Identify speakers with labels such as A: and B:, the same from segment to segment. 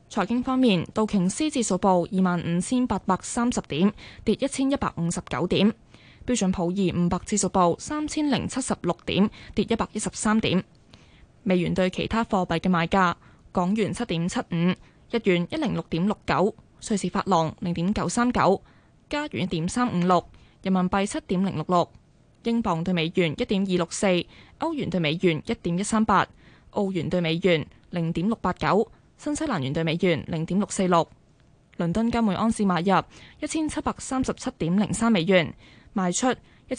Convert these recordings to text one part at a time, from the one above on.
A: 財經方面，道瓊斯指數報25,830點，跌1159點；標準普爾500指數報3076點，跌113點。美元對其他貨幣嘅賣價：港元7.75，日元106.69，瑞士法郎0.939，加元1.356，人民幣7.066，英鎊對美元1.264，歐元對美元1.138，澳元對美元0.689。新西蘭元對美元0.646，倫敦金每盎司買入1737.03美元，賣出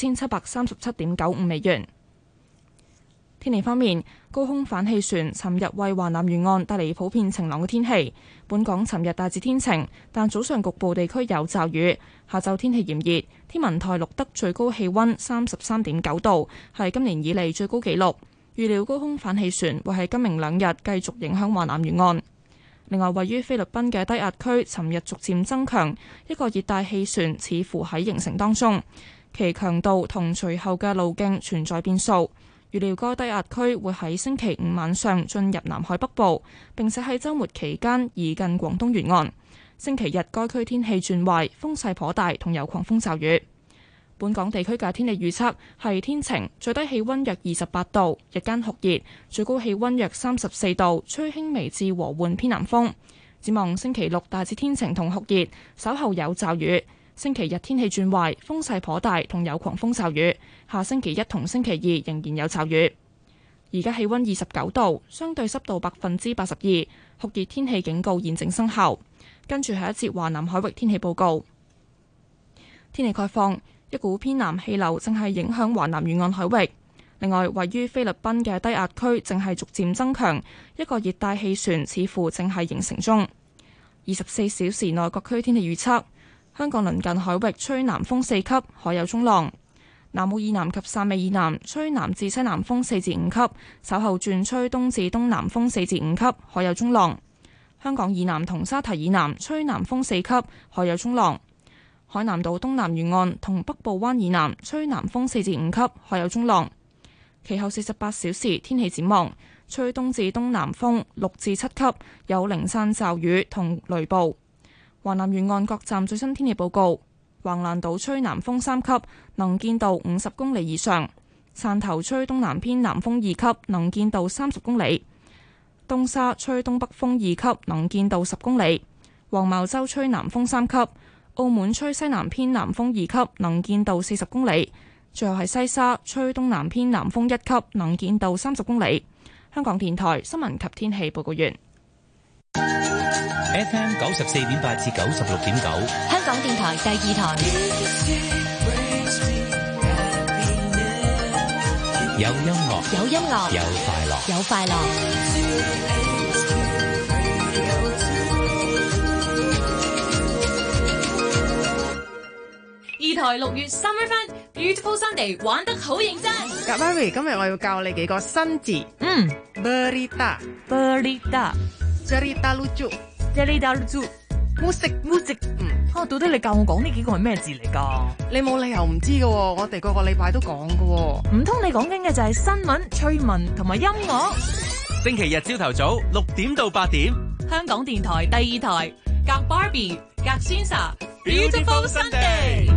A: 1737.95美元。天氣方面，高空反氣旋尋日為華南沿岸帶嚟普遍晴朗嘅天氣。本港尋日大致天晴，但早上局部地區有驟雨。下晝天氣炎熱，天文台錄得最高氣溫33.9度，係今年以嚟最高紀錄。預料高空反氣旋會喺今明兩日繼續影響華南沿岸。另外，位於菲律賓嘅低壓區尋日逐漸增強，一個熱帶氣旋似乎喺形成當中，其強度同隨後嘅路徑存在變數。預料該低壓區會喺星期五晚上進入南海北部，並且喺週末期間移近廣東沿岸。星期日該區天氣轉壞，風勢頗大，同有狂風驟雨。本港地區嘅天氣預測係天晴，最低氣溫約28度，日間酷熱，最高氣溫約34度，吹輕微至和緩偏南風。展望星期六大致天晴同酷熱，稍後有驟雨。星期日天氣轉壞，風勢頗大，同有狂風驟雨。下星期一同星期二仍然有驟雨。而家氣溫29度，相對濕度82%，酷熱天氣警告現正生效。跟住係一節華南海域天氣報告。天氣概況。一股偏南氣流正係影響華南沿岸海域，另外位於菲律賓嘅低壓區正係逐漸增強，一個熱帶氣旋似乎正係形成中。24小時內各區天氣預測：香港鄰近海域吹南風4級，海有中浪；南澳以南及汕尾以南吹南至西南風4至5級，稍後轉吹東至東南風4至5級，海有中浪；香港以南同沙堤以南吹南風4級，海有中浪。海南島東南沿岸同北部灣以南吹南風4至5級，海有中浪。其後48小時天氣展望：吹東至東南風6至7級，有零散驟雨同雷暴。華南沿岸各站最新天氣報告：橫瀾島吹南風3級，能見度50公里以上；汕頭吹東南偏南風2級，能見度30公里；東沙吹東北風2級，能見度10公里；黃茅洲吹南風3級。澳門吹西南偏南風2級，能見度40公里。最後係西沙吹東南偏南風1級，能見度30公里。香港電台新聞及天氣報告完。
B: FM 94.8至96.9，
C: 香港電台第2台。
B: 有音樂，
C: 有音樂，
B: 有快樂，
C: 有快樂。
D: 2台6月 Summer Fun Beautiful Sunday 玩得好認真。
E: 咁 Mary 今日我要教你幾個新字。berita cerita lucu musik。
D: 到底你教我講呢幾個係咩字嚟㗎？
E: 你冇理由唔知㗎喎，我哋個禮拜都講㗎喎。
D: 唔通你講緊嘅就係新聞、趣聞同埋音樂？
B: 星期日朝頭早6點到8點，
D: 香港電台第2台，隔 Barbie， 隔 Sensa Beautiful Sunday。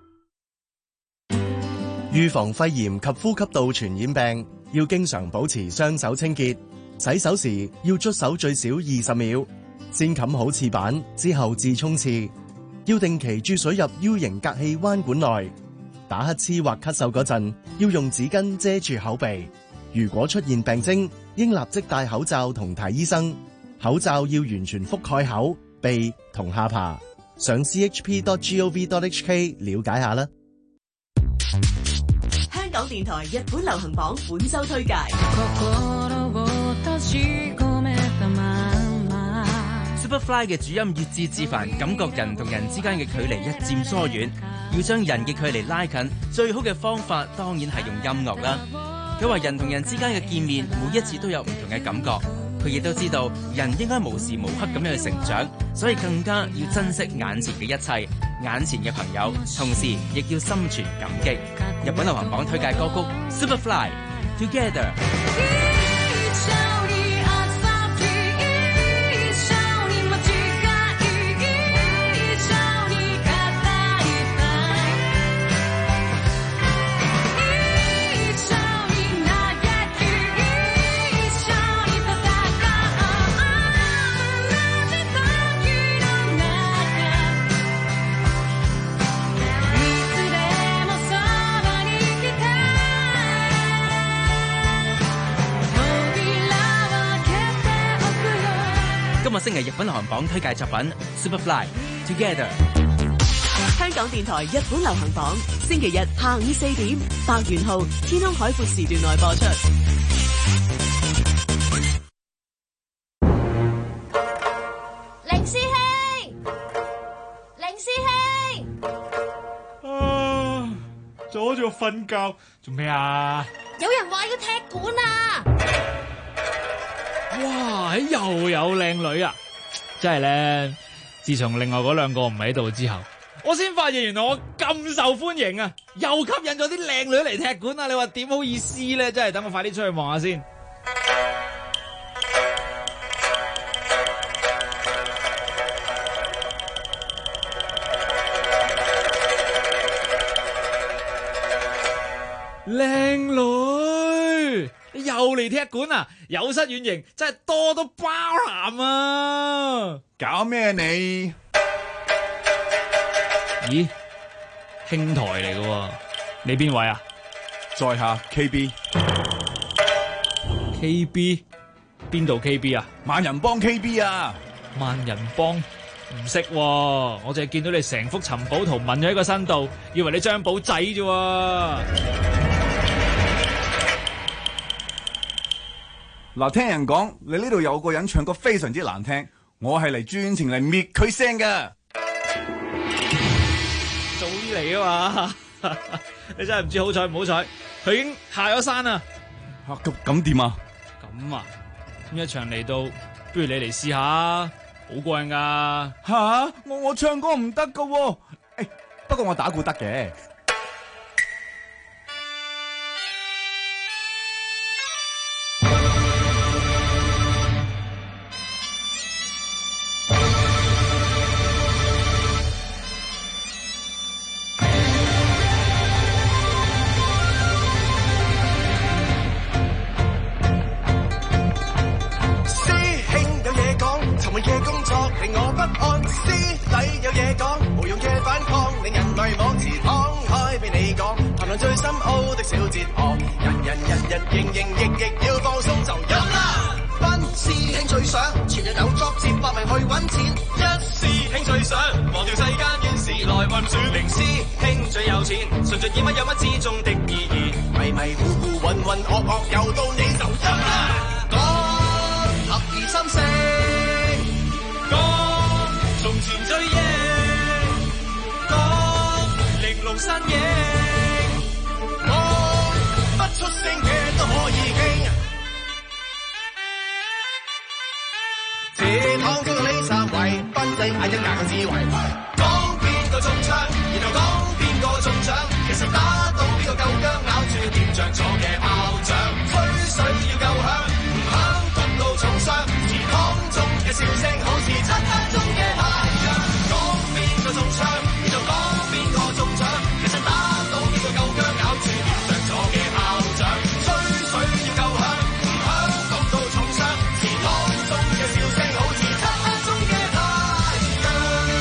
F: 預防肺炎及呼吸道傳染病，要經常保持雙手清潔。洗手時要捽手最少20秒，先冚好廁板之後至沖廁。要定期注水入 U 型隔氣彎管內。打乞嗤或咳嗽嗰陣，要用紙巾遮住口鼻。如果出現病徵，應立即戴口罩同睇醫生。口罩要完全覆蓋口、鼻同下巴。上 chp.gov.hk 了解下啦。
G: 香港電台日本流行榜本周推介。
B: Superfly 嘅主音越至凡，感覺人同人之間嘅距離一漸疏遠。要將人嘅距離拉近，最好嘅方法當然係用音樂啦。佢話人同人之間嘅見面，每一次都有唔同嘅感覺。佢亦都知道人應該無時無刻咁樣去成長，所以更加要珍惜眼前嘅一切，眼前嘅朋友，同時亦要心存感激。日本流行榜推介歌曲 Superfly Together。 個星期日本流行榜推介作品 Superfly Together。
G: 香港電台日本流行榜，星期日下午4點，白元號天空海闊時段內播出。
C: 凌師兄，凌師兄，
H: 阻住我瞓覺，做咩啊？
C: 有人話要踢館啊！
H: 哇，又有靚女啊！真係咧，自從另外嗰兩個唔喺度之後，我先發現原來我咁受歡迎啊！又吸引咗啲靚女嚟踢館啊！你話點好意思咧？真係等我快啲出去望下先。靚女又嚟踢館啊！有失遠迎，真係多多包涵啊！
I: 搞咩你？
H: 咦，兄台嚟嘅喎，你邊位啊？
I: 在下 KB
H: 邊度 KB 啊？
I: 萬人幫 KB 啊！
H: 萬人幫唔識喎，我淨係見到你成幅尋寶圖紋咗喺個身度，以為你張寶仔啫喎。
I: 嗱，聽人講你呢度有個人唱歌非常之難聽，我係嚟專程嚟滅佢聲㗎。
H: 早啲嚟啊嘛！你真係唔知好彩唔好彩，佢已經下咗山啦。
I: 咁點啊？
H: 咁啊，咁一場嚟到，不如你嚟試下，好過癮噶。
I: 吓，我唱歌唔得噶喎。不過我打鼓得嘅。
J: 令我不安，師弟有嘢講，無用嘅反抗，令人類妄自敞開俾你講，談論最深奧的小哲學，人營役要放鬆就有啦。班師兄最想全日有作接發明去揾錢，一師兄最想忘掉世間怨事來運轉，零師兄最有錢，純盡以乜有乜之中的意義，迷糊渾噩又到你就有啦。講合二心四。從前最贏，講玲瓏身影，講不出聲嘅都可以傾。這趟經過呢三位，賓仔嗌一架嘅智慧，講邊個中槍，然後講邊個中獎，其實打到邊個夠薑，咬住跌着咗嘅炮仗，吹水要夠響，唔響焗到重傷，祠堂中嘅笑聲好似漆黑中嘅太陽，講邊個中槍，然後講邊個中獎，其實打到邊個夠薑，咬住跌着咗嘅炮仗，吹水要夠響，唔響焗到重傷，祠堂中嘅笑聲好似漆黑中嘅太陽。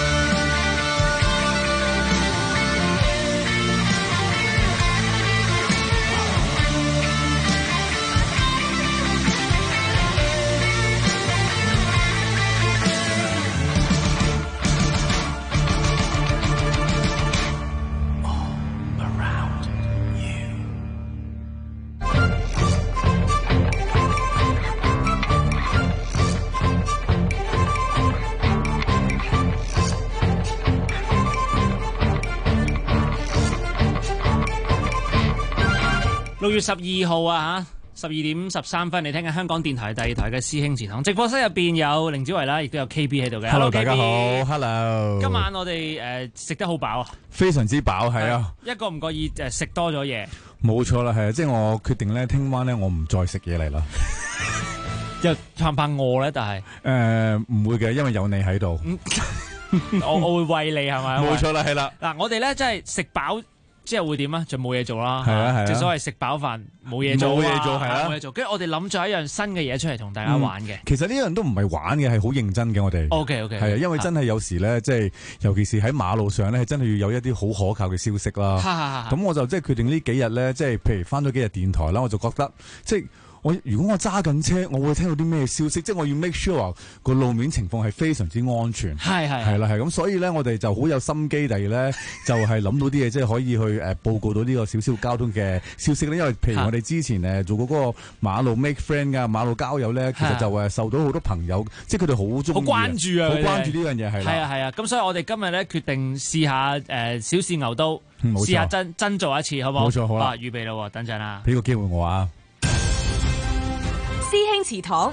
H: 6月12號啊嚇，12點13分，你聽緊香港電台第二台嘅師兄祠堂直播室入邊有凌子維啦，亦都有 KB 喺度嘅。
I: Hello， 大家好 ，Hello。
H: 今晚我哋食得好飽啊，
I: 非常之飽，係啊，
H: 一個唔覺意食多咗嘢。
I: 冇錯啦，係啊，即係我決定咧，聽晚咧我唔再食嘢嚟啦。
H: 又怕唔怕餓咧？但
I: 係唔會嘅，因為有你喺度。
H: 我會餵你係咪？
I: 冇錯啦，係啦。
H: 嗱，我哋咧真係食飽之後會點啊？就冇嘢做啦。
I: 係啊係啊。
H: 正所謂食飽飯冇嘢做，
I: 冇嘢做係啊。
H: 冇嘢做，跟住我哋諗咗一樣新嘅嘢出嚟同大家玩嘅。
I: 其實呢樣都唔係玩嘅，係好認真嘅。我哋
H: OK
I: 係啊，因為真係有時咧，即係尤其是喺馬路上咧，真係要有一啲好可靠嘅消息啦。咁我就即係決定呢幾日咧，即係譬如翻咗幾日電台啦，我就覺得即係。 如果我揸緊車，我會聽到啲咩消息？即係我要 make sure 個路面情況係非常之安全。係啦，係咁，所以咧我哋就好有心機地咧，就係諗到啲嘢，即係可以去報告到呢個少少交通嘅消息咧。因為譬如我哋之前做過嗰個馬路 make friend 噶馬路交友咧，其實就受到好多朋友，即係佢哋好中意、
H: 好關注啊，
I: 好關注呢樣嘢係啦。
H: 係啊，咁所以我哋今日咧決定試下小試牛刀，試下真做一次，好唔好？
I: 冇錯，好啦，
H: 預備啦，等陣啦，
I: 俾個機會我啊！
G: 師兄祠堂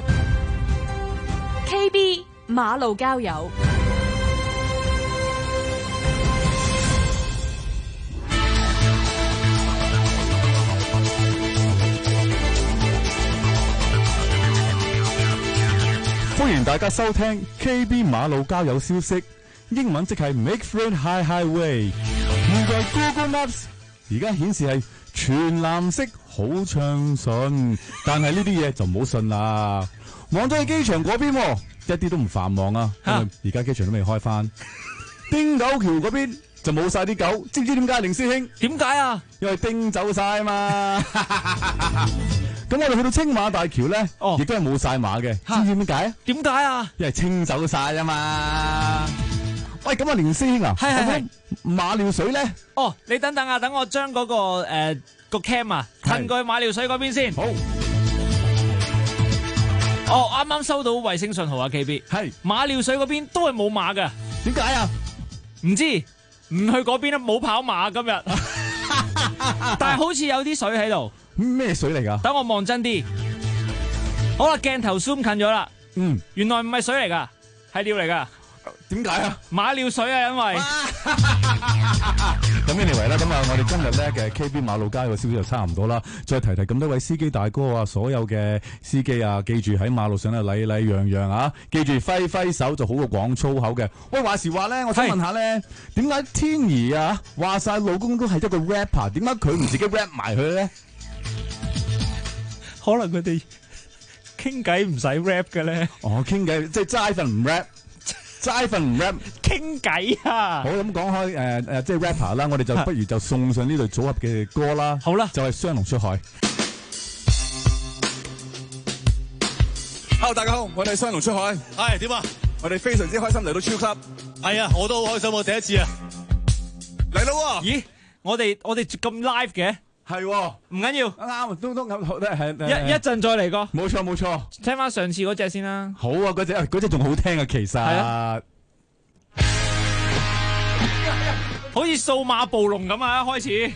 G: KB 馬路交友，
I: 歡迎大家收聽 KB 馬路交友消息，英文即係 Make Friend High Highway。現在 Google Maps 而家顯示係全藍色，好暢順，但係呢啲嘢就唔好信啦。望咗去機場嗰邊，一啲都唔繁忙啊，因為而家機場都未開翻。汀九橋嗰邊就冇晒啲狗，知唔知點解？凌師兄，
H: 點解啊？
I: 因為叮走晒啊嘛。咁我哋去到青馬大橋咧，亦都係冇晒馬嘅，知唔知點解？
H: 點解啊？
I: 因為清走晒啊嘛。喂，咁啊，連師兄啊，
H: 係
I: 馬料水咧？
H: 哦，你等等啊，等我將嗰個 cam 啊，褪過去馬料水嗰邊先。
I: 好。
H: 哦，啱啱收到衛星信號啊 ，KB。係。馬料水嗰邊都係冇馬㗎。
I: 點解啊？
H: 唔知，唔去嗰邊啦，冇跑馬今日。但係好似有啲水喺度。
I: 咩水嚟㗎？
H: 等我望真啲。好啦，鏡頭 zoom 近咗啦。原來唔係水嚟㗎，係料嚟㗎。
I: 點解啊？
H: 馬料水啊，因為
I: 咁 anyway 啦，咁啊，我哋今日咧嘅 KB 馬路交友嘅消息就差唔多啦。再提提咁多位司機大哥啊，所有嘅司機啊，記住喺馬路上咧禮禮讓讓啊，記住揮揮手就好過講粗口嘅。喂，話時話咧，我想問下咧，點解天兒啊話晒老公都係一個 rapper， 點解佢唔自己 rap 埋佢咧？
H: 可能佢哋傾偈唔使 rap 嘅咧。
I: 哦，傾偈即係齋份唔 rap。齋份唔 rap
H: 傾偈啊！
I: 好，咁講開即係 rapper 啦，我哋就不如就送上呢類組合嘅歌啦。
H: 好啦，
I: 就係雙龍出海。
K: Hello， 大家好，我哋雙龍出海。係點啊？我哋非常之開心嚟到超級。係啊，我都好開心，我第一次啊。嚟咯！
H: 咦，我哋咁 live 嘅？
I: 係喎，
H: 唔緊要，
I: 啱，都係
H: 一陣再嚟過。
I: 冇錯，
H: 聽翻上次嗰隻先啦。
I: 好啊，嗰隻仲好聽啊，其實。係啊。
H: 好似數碼暴龍咁啊！一開始。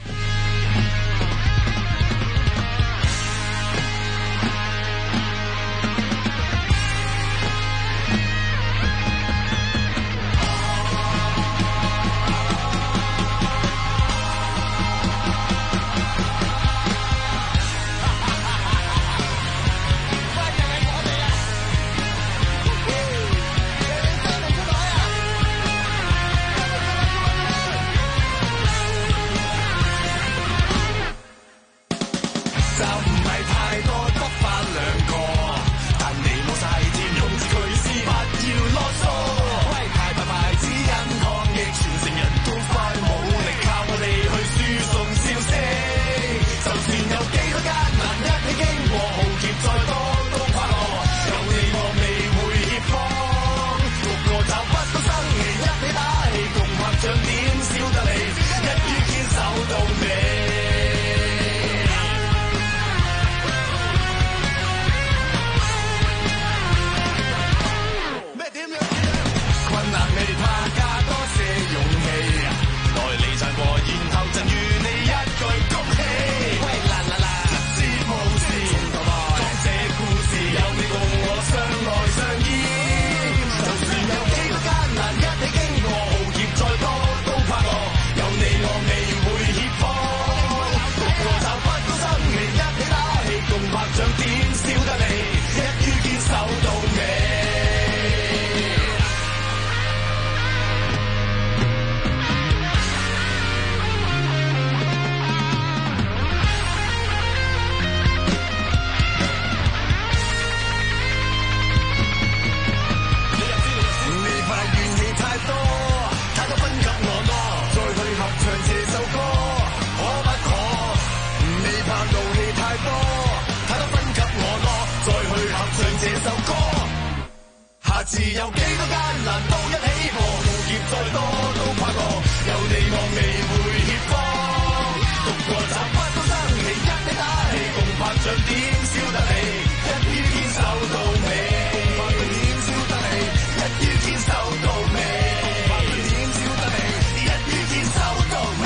J: 自有幾多艱難都一起過，路劫再多都跨過，有你我未會怯慌。獨個習慣都生氣，一起打氣，共拍掌點燒得起，一於堅守到尾。共拍掌點燒得起，一於堅守到尾。共拍掌點燒得起，一於堅守到尾。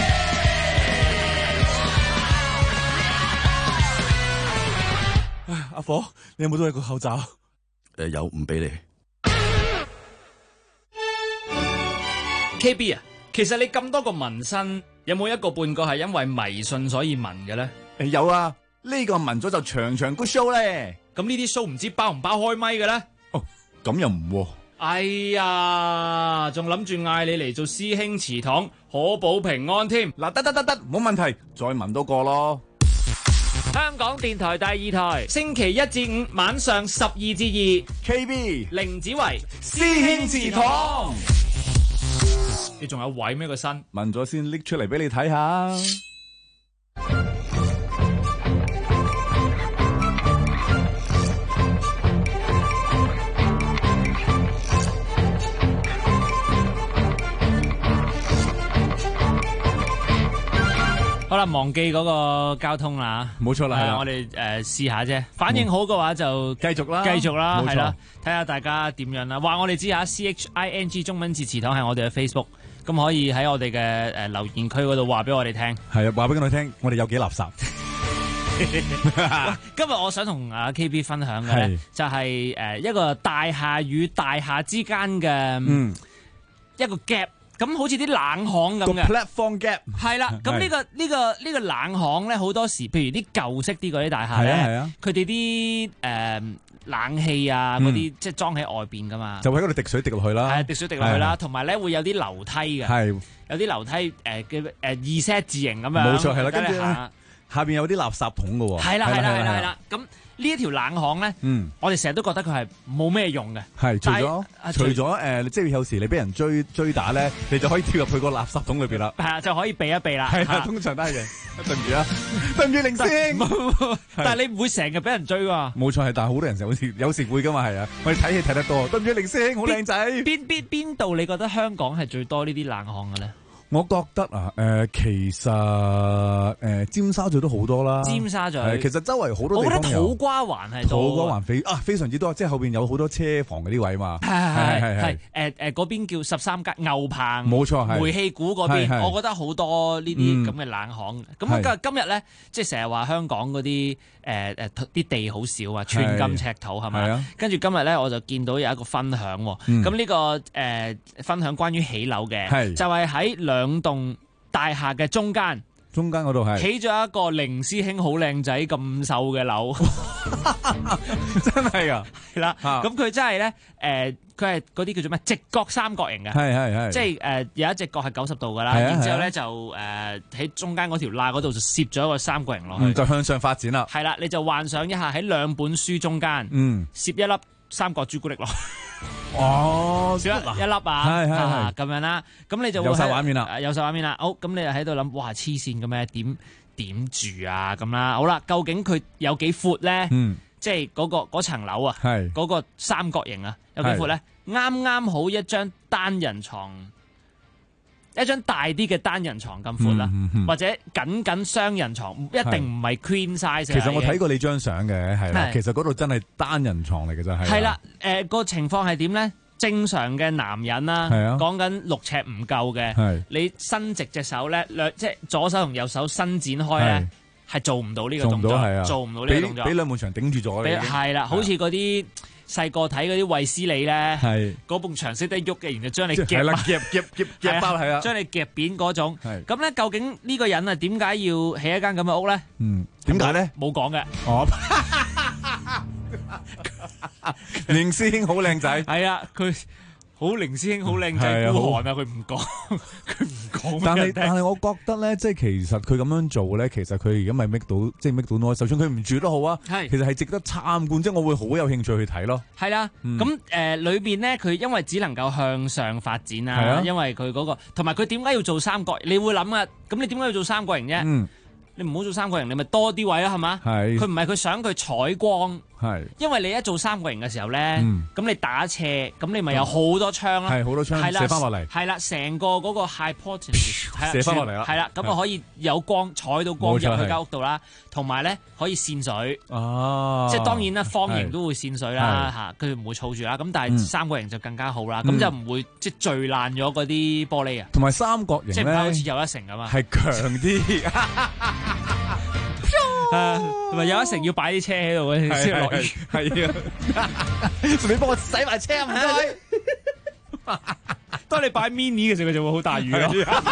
K: 阿火，你有冇多一個口罩？
L: 有，唔俾你。
H: KB 啊，其實你咁多個紋身，有冇一個半個係因為迷信所以紋嘅咧？
I: 有啊，呢個紋咗就場場 good show 咧。
H: 咁呢啲 show 唔知包唔包開咪嘅咧？
I: 哦，咁又唔喎。
H: 哎呀，仲諗住嗌你嚟做師兄祠堂，可保平安添。
I: 嗱，得，冇問題，再紋多個咯。
H: 香港電台第2台，星期1至5晚上12至2
I: ，KB
H: 凌子維
I: 師兄祠堂。
H: 你仲有位咩個身？
I: 紋咗先拎出嚟俾你睇下。
H: 好啦，忘記嗰個交通啦，
I: 冇錯啦，
H: 我哋試下啫，反應好嘅話就繼續啦，係啦，睇下大家點樣啦。話我哋知下 CHING 中文字祠堂係我哋嘅 Facebook， 咁可以喺我哋嘅留言區嗰度話俾我哋聽。
I: 係啊，話俾我哋聽，我哋有幾垃圾。
H: 今日我想同阿 KB 分享嘅咧，就係一個大廈與大廈之間嘅一個 gap。咁好似啲冷巷咁嘅
I: platform gap
H: 係啦，咁呢個冷巷咧，好多時，譬如啲舊式啲嗰啲大廈咧，佢哋啲冷氣啊嗰啲，即係裝喺外邊噶嘛，
I: 就喺嗰度滴水滴落去啦，
H: 係滴水滴落去啦，同埋咧會有啲樓梯嘅，係有啲樓梯嘅2Z 字形咁樣，
I: 冇錯係啦，跟住下邊有啲垃圾桶噶喎，
H: 係啦，咁。呢一條冷巷咧，我哋成日都覺得佢係冇咩用嘅。係，
I: 除咗即係有時你俾人追打咧，你就可以跳入去個垃圾桶裏邊啦。
H: 係啊，就可以避一避啦。
I: 係啊，通常都係嘅。對唔住啊，對唔住凌師兄。
H: 但係你唔會成日俾人追㗎。
I: 冇錯係，但係好多人成日有時會㗎嘛，係啊。我哋睇戲睇得多。對唔住凌師兄，好靚仔。
H: 邊度你覺得香港係最多呢啲冷巷嘅咧？
I: 我覺得啊，其實尖沙咀都好多啦。
H: 尖沙咀
I: 其實周圍好多地方有。
H: 我覺得土瓜灣係多。
I: 土瓜灣非常之多，即係後邊有好多車房嗰啲位嘛。
H: 係嗰邊叫13街牛棚。
I: 冇錯，係
H: 煤氣鼓嗰邊，我覺得好多呢啲咁嘅冷巷。咁今日咧，即係成日話香港嗰啲啲地好少啊，寸金尺土係咪？跟住今日咧，我就見到有一個分享喎。咁呢個分享關於起樓嘅，就係喺2棟大廈嘅中間
I: 嗰度係
H: 起咗一個凌師兄好靚仔咁瘦嘅樓，
I: 真係啊，
H: 係啦。咁佢真係咧，佢係嗰啲叫做咩直角三角形嘅，係，即係有一隻角係90度噶啦，然之後咧就喺中間嗰條罅嗰度就攝咗一個三角形落去，
I: 就向上發展啦。
H: 係啦，你就幻想一下喺2本書中間，攝一粒三角朱古力落去。
I: 哦，
H: 一粒啊，咁樣啦，咁你就會
I: 有晒畫面啦，
H: 有晒畫面啦。好，咁你就喺度諗，哇，黐線嘅咩？點住啊？咁啦，好啦，究竟佢有幾闊咧？即係嗰層樓啊，嗰個三角形啊，有幾闊咧？啱啱好一張單人床，一張大啲嘅單人床咁闊啦，或者僅雙人床，一定唔係 queen size。其
I: 實我睇過你張相嘅，係啦，其實嗰度真係單人床嚟嘅啫，係。係啦，
H: 個情況係點咧？正常嘅男人啦，講緊6尺唔夠嘅，你伸直隻手咧，即係左手同右手伸展開咧，係做唔到呢個動作，做唔到呢個動作，
I: 俾兩埲牆頂住咗。
H: 係啦，好似嗰啲細個睇嗰啲衛斯理咧，嗰埲牆識得喐嘅，然後將你夾
I: 包，係啊，
H: 將你夾扁嗰種。咁咧，究竟呢個人啊，點解要起一間咁嘅屋咧？
I: 點解咧？
H: 冇講嘅。
I: 凌師兄好靚仔，
H: 係啊，佢好凌師兄好靚仔，孤寒啊，佢唔講。
I: 但係我覺得咧，即係其實佢咁樣做咧，其實佢而家咪 make 到，即係 make 到 noise。就算佢唔住都好啊，其實係值得參觀，即係我會好有興趣去睇咯。
H: 係啦，咁裏邊咧，佢因為只能夠向上發展啊，因為佢嗰個，同埋佢點解要做三角？你會諗啊，咁你點解要做三角形啫？你唔好做三角形，你咪多啲位啦，係嘛？佢唔係佢想佢採光。
I: 係，
H: 因為你一做三角形嘅時候咧，咁你打斜，咁你咪有好多槍啦，
I: 係好多槍射翻落嚟，
H: 係啦，成個嗰個 hypotenuse
I: 射翻落嚟啦，
H: 係啦，咁啊可以有光採到光入去間屋度啦，同埋咧可以滲水，即係當然啦，方形都會滲水啦嚇，佢唔會儲住啦，咁但係三角形就更加好啦，咁就唔會即係墜爛咗嗰啲玻璃啊，
I: 同埋三角形
H: 即係唔係好似又一城咁啊，
I: 係強啲。
H: 同埋有一成要擺啲車喺度嘅先落雨，
I: 係啊！你幫我洗埋車唔該。
H: 當你擺 mini 嘅時候，佢就會好大雨咯。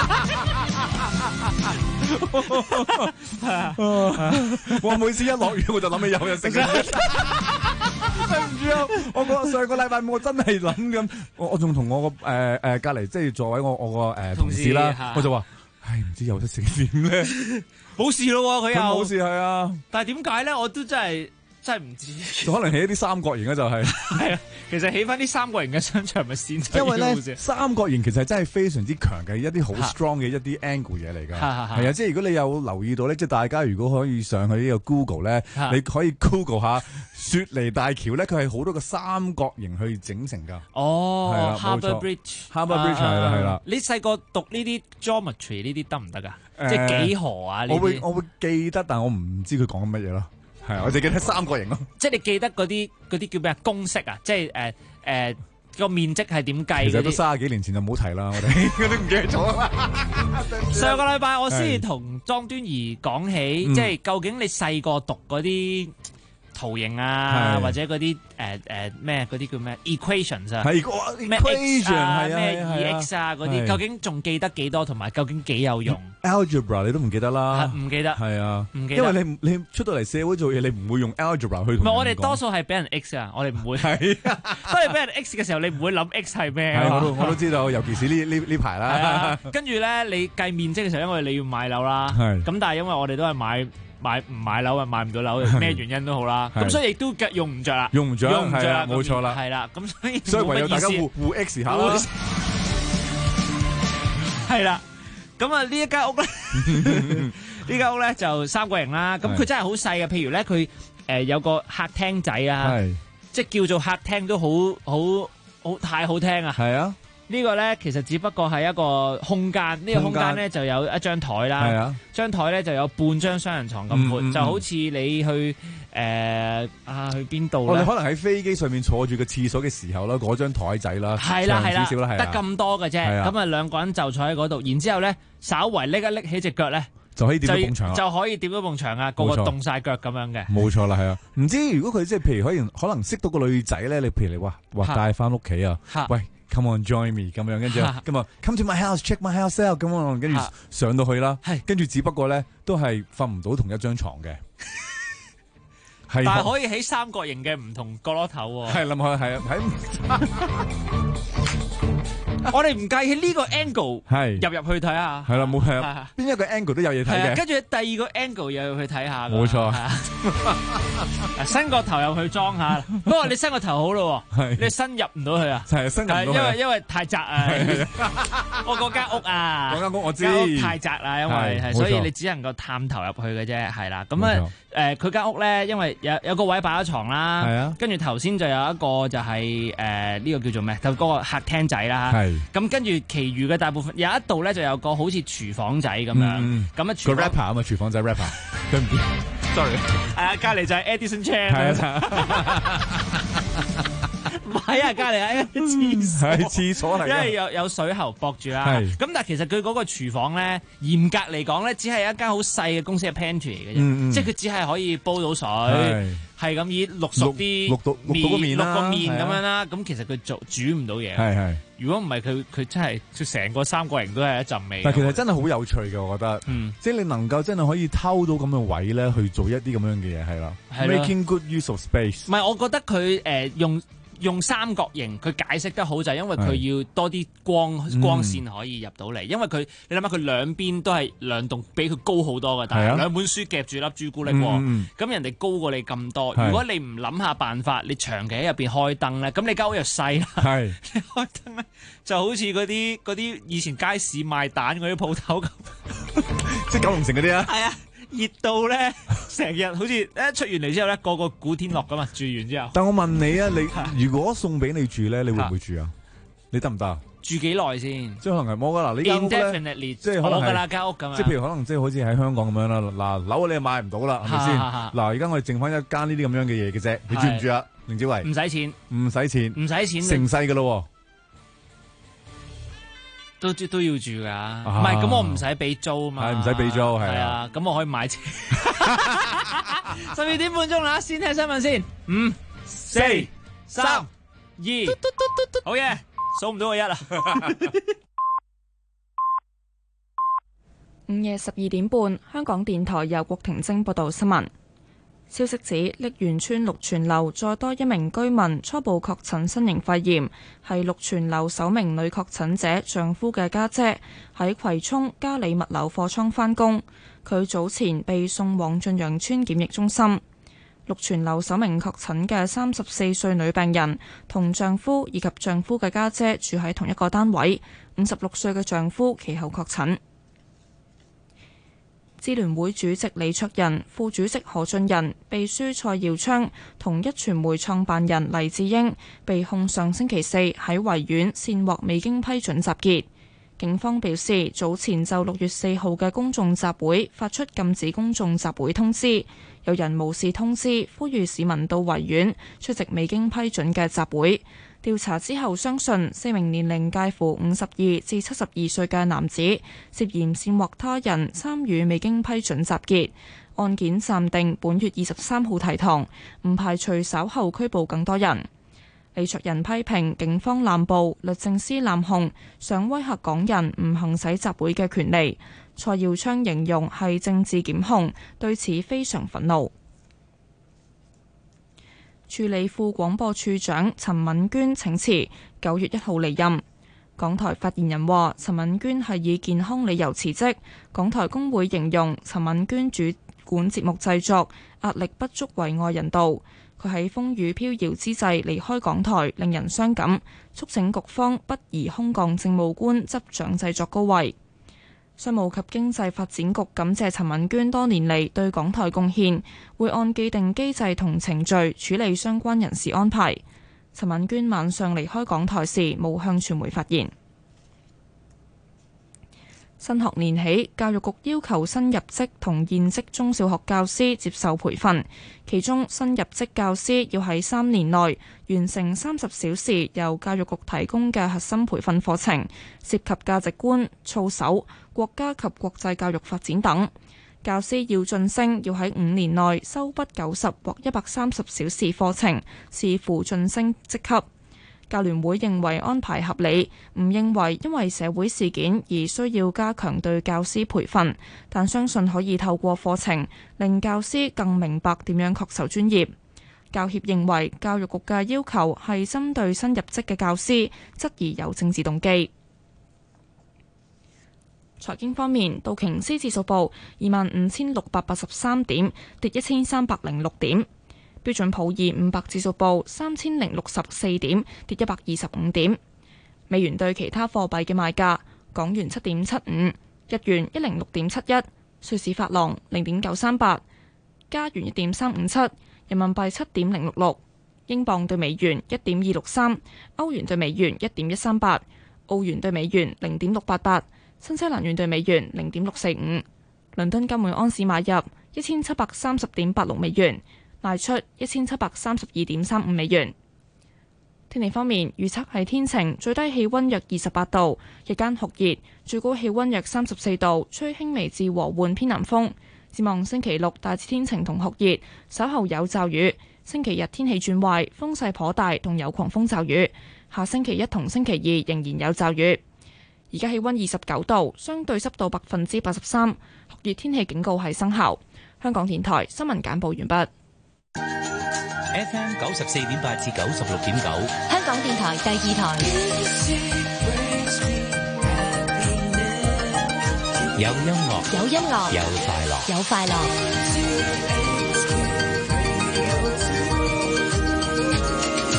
I: 我每次一落雨我就諗起有日食。對唔住啊！我上個禮拜我真係諗緊，我仲同我個隔離即係座位我個同事啦，我就話：唉，唔知有得食點咧？
H: 冇事咯，佢又
I: 冇事係啊！
H: 但係點解咧？我都真係唔知。
I: 可能起一啲三角形咧，就係
H: 係啊。其實起翻啲三角形嘅商場咪先，
I: 因為咧三角形其實真係非常之強嘅一啲好 strong 嘅一啲 angle 嘢嚟㗎。係啊，即係如果你有留意到咧，即係大家如果可以上去呢個 Google 咧，你可以 Google 下雪梨大橋咧，佢係好多個三角形去整成㗎。
H: 哦，Harbour Bridge
I: 係啦。
H: 你細個讀呢啲 geometry 呢啲得唔得㗎？即係幾何啊？
I: 我會記得，但我唔知佢講緊乜嘢咯。係啊，我淨記得三角形咯。
H: 即係你記得嗰啲叫咩啊？公式啊，即係個面積係點計？
I: 其實都30幾年前就唔好提啦，我哋我都唔記得咗啦。
H: 上個禮拜我先同莊端儀講起，即係究竟你細個讀嗰啲圖形啊，或者嗰啲咩嗰啲叫咩 equations 啊，咩 x 啊，咩 2x 啊嗰啲，究竟仲記得幾多，同埋究竟幾有用
I: ？Algebra 你都唔記得啦，
H: 唔記得，
I: 係啊，
H: 唔記得，
I: 因為你出到嚟社會做嘢，你唔會用 algebra 去同人講。
H: 唔係，我哋多數係俾人 x 啊，我哋唔會。係，當你俾人 x 嘅時候，你唔會諗 x 係咩啊？
I: 我都知道，尤其是呢排啦。
H: 跟住咧，你計面積嘅時候，因為你要買樓啦，咁但係因為我哋都係唔買樓啊，買唔到樓，咩原因都好啦，咁所以亦都用唔着啦，
I: 用唔着啦，冇錯啦，
H: 係啦，咁所以
I: 唯有大家互 X 下啦，
H: 係啦，咁啊呢一間屋咧，呢間屋咧就三角形啦，咁佢真係好細嘅，譬如咧佢有個客廳仔啊，即係叫做客廳都好太好聽啊，係啊。呢個咧其實只不過係一個空間，呢個空間咧就有一張台啦，張台咧就有半張雙人床咁闊，就好似你去去邊度咧？
I: 你可能喺飛機上面坐住個廁所嘅時候啦，嗰張台仔啦，
H: 係啦，得咁多嘅啫，咁啊兩個人就坐喺嗰度，然之後咧稍為拎起隻腳咧，
I: 就可以掂到埲牆，
H: 就可以掂到埲牆啊，個個凍晒腳咁樣嘅。
I: 冇錯啦，係啊，唔知如果佢即係譬如可能識到個女仔咧，你譬如你話帶翻屋企啊，喂。Come on, join me 咁樣，跟住咁啊，come to my house, check my house out 咁啊，跟住上到去啦，跟住只不過咧都係瞓唔到同一張床嘅，
H: 但係可以喺三角形嘅唔同角落頭喎。
I: 係諗下係啊，
H: 我哋唔介意呢個 angle 入去睇下。
I: 係啦，冇係啊，邊一個 angle 都有嘢睇嘅。
H: 跟住第二個 angle 又要去睇下。
I: 冇錯。
H: 伸個頭入去裝下，不過你伸個頭好咯，你伸入唔到去啊。
I: 係伸入唔到去。
H: 因為太窄啊。我嗰間屋啊。
I: 嗰間屋我知。
H: 太窄啦，因為係，所以你只能夠探頭入去嘅啫，係啦。咁啊佢間屋咧，因為有個位擺咗床啦。係啊。跟住頭先就有一個就係呢個叫做咩？就嗰個客廳仔啦。係。咁跟住，其餘嘅大部分有一度咧，就有個好似廚房仔咁樣。咁啊，
I: 個 rapper 啊嘛，廚房仔 rapper。對唔住 ，sorry。
H: 係啊，隔離就係 Edison Chan。係啊。唔係啊，隔離係廁所嚟。因為有水喉駁住啦。係。咁但係其實佢嗰個廚房咧，嚴格嚟講咧，只係一間好細嘅公司嘅 pantry 嚟嘅啫。即係佢只係可以煲到水。係咁以淥熟啲淥個麵咁樣啦，咁其實佢煮唔到嘢。係。如果唔係佢真係佢成個三角形都係一陣味。
I: 但其實真係好有趣嘅，我覺得。即係你能夠真係可以偷到咁嘅位咧，去做一啲咁樣嘅嘢，係啦。Making good use of space。
H: 唔係，我覺得佢用三角形，佢解釋得好就係因為佢要多啲光線可以入到嚟，因為你諗下佢兩邊都係兩棟比佢高好多嘅，但係兩本書夾住粒朱古力喎，咁人哋高過你咁多，如果你唔諗下辦法，你長期喺入邊開燈咧，咁你間屋又細啦，你開燈咧就好似嗰啲以前街市賣蛋嗰啲鋪頭咁，
I: 即係九龍城嗰啲啊。
H: 係啊。 熱到咧，成日好似一出完嚟之後咧，個個古天樂咁啊！住完之後，
I: 但我問你啊，你如果送俾你住咧，你會唔會住啊？你得唔得啊？
H: 住幾耐先？
I: 即係可能係冇噶嗱，呢間屋咧，即係可能
H: 冇噶啦間屋咁樣。
I: 即係譬如可能即係好似喺香港咁樣啦，嗱樓你又買唔到啦，係咪先？嗱而家我哋剩翻一間呢啲咁樣嘅嘢嘅啫，你住唔住啊？凌子維
H: 唔使錢，
I: 唔使錢，
H: 唔使錢，
I: 成世噶咯，
H: 都要住噶，唔係咁我唔使俾租啊嘛，
I: 係唔使俾租係
H: 啊，咁我可以買車。12點半鐘啦，先聽新聞先，5、4、3、2，好嘢，數唔到個1啦。
A: 午夜12點半，香港電台由郭婷晶報道新聞。消息指，瀝源村綠泉樓再多一名居民初步確診新型肺炎，係綠泉樓首名女確診者丈夫嘅家姐，喺葵涌嘉里物流貨倉返工。佢早前被送往駿洋邨檢疫中心。綠泉樓首名確診嘅34歲女病人，同丈夫以及丈夫嘅家姐住喺同一個單位。56歲嘅丈夫其後確診。支聯會主席李卓人、副主席何俊仁、秘書蔡耀昌同壹傳媒創辦人黎智英被控上星期四喺維園煽惑未經批准集結。警方表示，早前就6月4號嘅公眾集會發出禁止公眾集會通知，有人無視通知，呼籲市民到維園出席未經批准嘅集會。調查之後相信4名年齡介乎52至72歲嘅男子涉嫌煽惑他人參與未經批准集結，案件暫定本月23號提堂，唔排除稍後拘捕更多人。李卓人批評警方濫捕、律政司濫控，想威嚇港人唔行使集會嘅權利。蔡耀昌形容係政治檢控，對此非常憤怒。處理副廣播處長陳敏娟請辭，9月1號離任。港台發言人話，陳敏娟係以健康理由辭職。港台工會形容陳敏娟主管節目製作壓力不足為外人道。佢喺風雨飄搖之際離開港台，令人傷感，促請局方不宜空降政務官執掌製作高位。商務及經濟發展局感謝陳敏娟多年嚟對港台貢獻，會按既定機制同程序處理相關人事安排。陳敏娟晚上離開港台時冇向傳媒發言。新學年起，教育局要求新入職同現職中小學教師接受培訓，其中新入職教師要喺3年內完成30小時由教育局提供嘅核心培訓課程，涉及價值觀、操守、國家及國際教育發展等。教師要晉升，要喺5年內修畢90或130小時課程，視乎晉升職級。教聯會認為安排合理，唔認為因為社會事件而需要加強對教師培訓，但相信可以透過課程令教師更明白點樣恪守專業。教協認為教育局嘅要求係針對新入職嘅教師，質疑有政治動機。財經方面，道瓊斯指數報25,683點，跌1306點。標準普爾500指數報3064點，跌125點。美元對其他貨幣嘅賣價：港元7.75，日元106.71，瑞士法郎0.938，加元1.357，人民幣7.066，英鎊對美元1.263，歐元對美元1.138，澳元對美元0.688，新西蘭元對美元0.645。倫敦金每安士買入1730.86美元。賣出1732.35美元。天氣方面，預測係天晴，最低氣溫約28度，日間酷熱，最高氣溫約34度，吹輕微至和緩偏南風。展望星期六大致天晴同酷熱，稍後有驟雨。星期日天氣轉壞，風勢頗大，同有狂風驟雨。下星期一同星期二仍然有驟雨。而家氣溫29度，相對濕度83%，酷熱天氣警告係生效。香港電台新聞簡報完畢。
M: FM 94.8至96.9，
C: 香港電台第2台。
M: 有音樂，
C: 有音樂，
M: 有快樂，
C: 有快樂。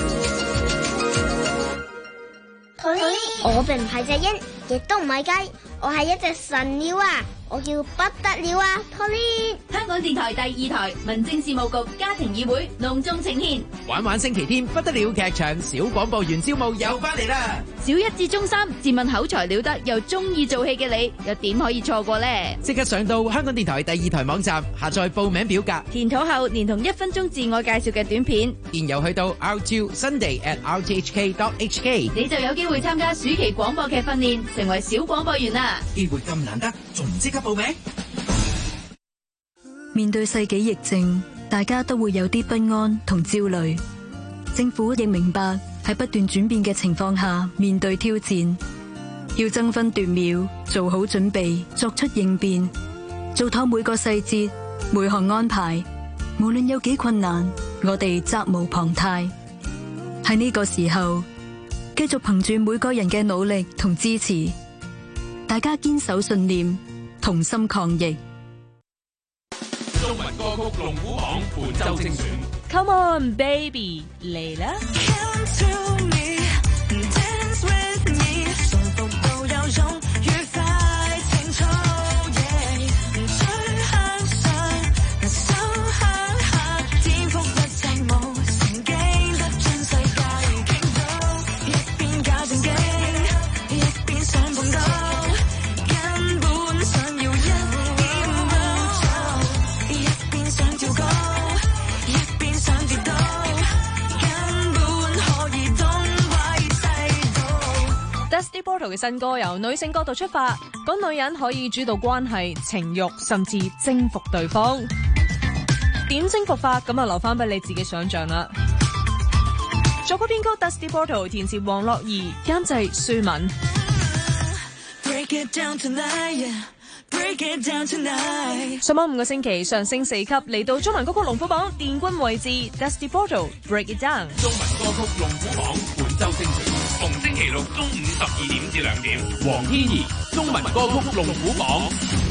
C: 我並唔係隻鷹，亦都唔係雞，
N: 我係一隻神鳥啊！我叫不得了啊 ，Tony。
C: 香港電台第2台民政事務局家庭議會隆重呈獻
O: 玩玩星期天不得了劇場小廣播員招募又翻嚟啦！
C: 小一至中三自問口才了得又中意做戲嘅你，又點可以錯過呢？
O: 即刻上到香港電台第2台網站下載報名表格，
C: 填妥後連同1分鐘自我介紹嘅短片，
O: 電郵去到 r2sunday@rthk.hk，
C: 你就有機會參加暑期廣播劇訓練，成為小廣播員啦！
O: 機會咁難得，仲唔即刻報名？
P: 面對世紀疫症，大家都會有啲不安同焦慮。政府亦明白喺不斷轉變嘅情況下面對挑戰，要爭分奪秒做好準備，作出應變，做妥每個細節每項安排。無論有幾困難，我哋責無旁貸。喺呢個時候，繼續憑住每個人嘅努力同支持，大家堅守信念，同心抗疫。
Q: 中文歌曲龍虎榜本周精選
D: Come on baby 嚟啦！Dusty Bottle 嘅新歌由女性角度出發，講女人可以主導關係、情慾，甚至征服對方。點征服法？咁啊，留翻俾你自己想象啦。作曲編曲 Dusty Bottle， 填詞黃樂兒，監製舒敏。上網5個星期，上升4級，嚟到中文歌曲龍虎榜殿軍位置。Dusty Bottle Break It Down。
Q: 中文歌曲龍虎榜本周精選，逢星期六中午12點至2點。黃天怡中文歌曲龍虎榜。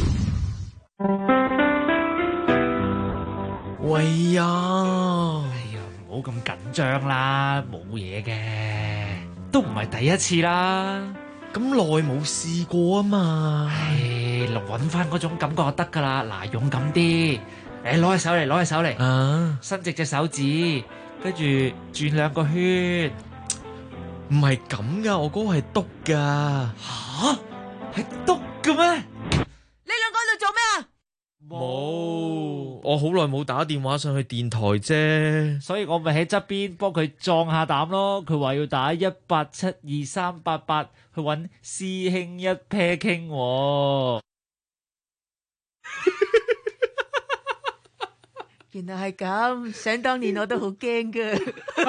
R: 喂呀，
H: 唔好咁緊張啦，冇嘢嘅，都唔係第一次啦。
R: 咁耐冇試過啊嘛，
H: 揾翻嗰種感覺就得噶啦。嗱，勇敢啲，攞隻手嚟，攞隻手嚟，伸直隻手指，跟住轉2個圈。
R: 唔係咁噶，我嗰個係篤噶。
H: 吓？係篤嘅咩？
D: 你兩個喺度做咩啊？
R: 冇，我好耐冇打電話上去電台啫，
H: 所以我咪喺側邊幫佢壯下膽咯。佢話要打1872388去揾師兄一 pair 傾。
D: 原來係咁，想當年我都好驚噶。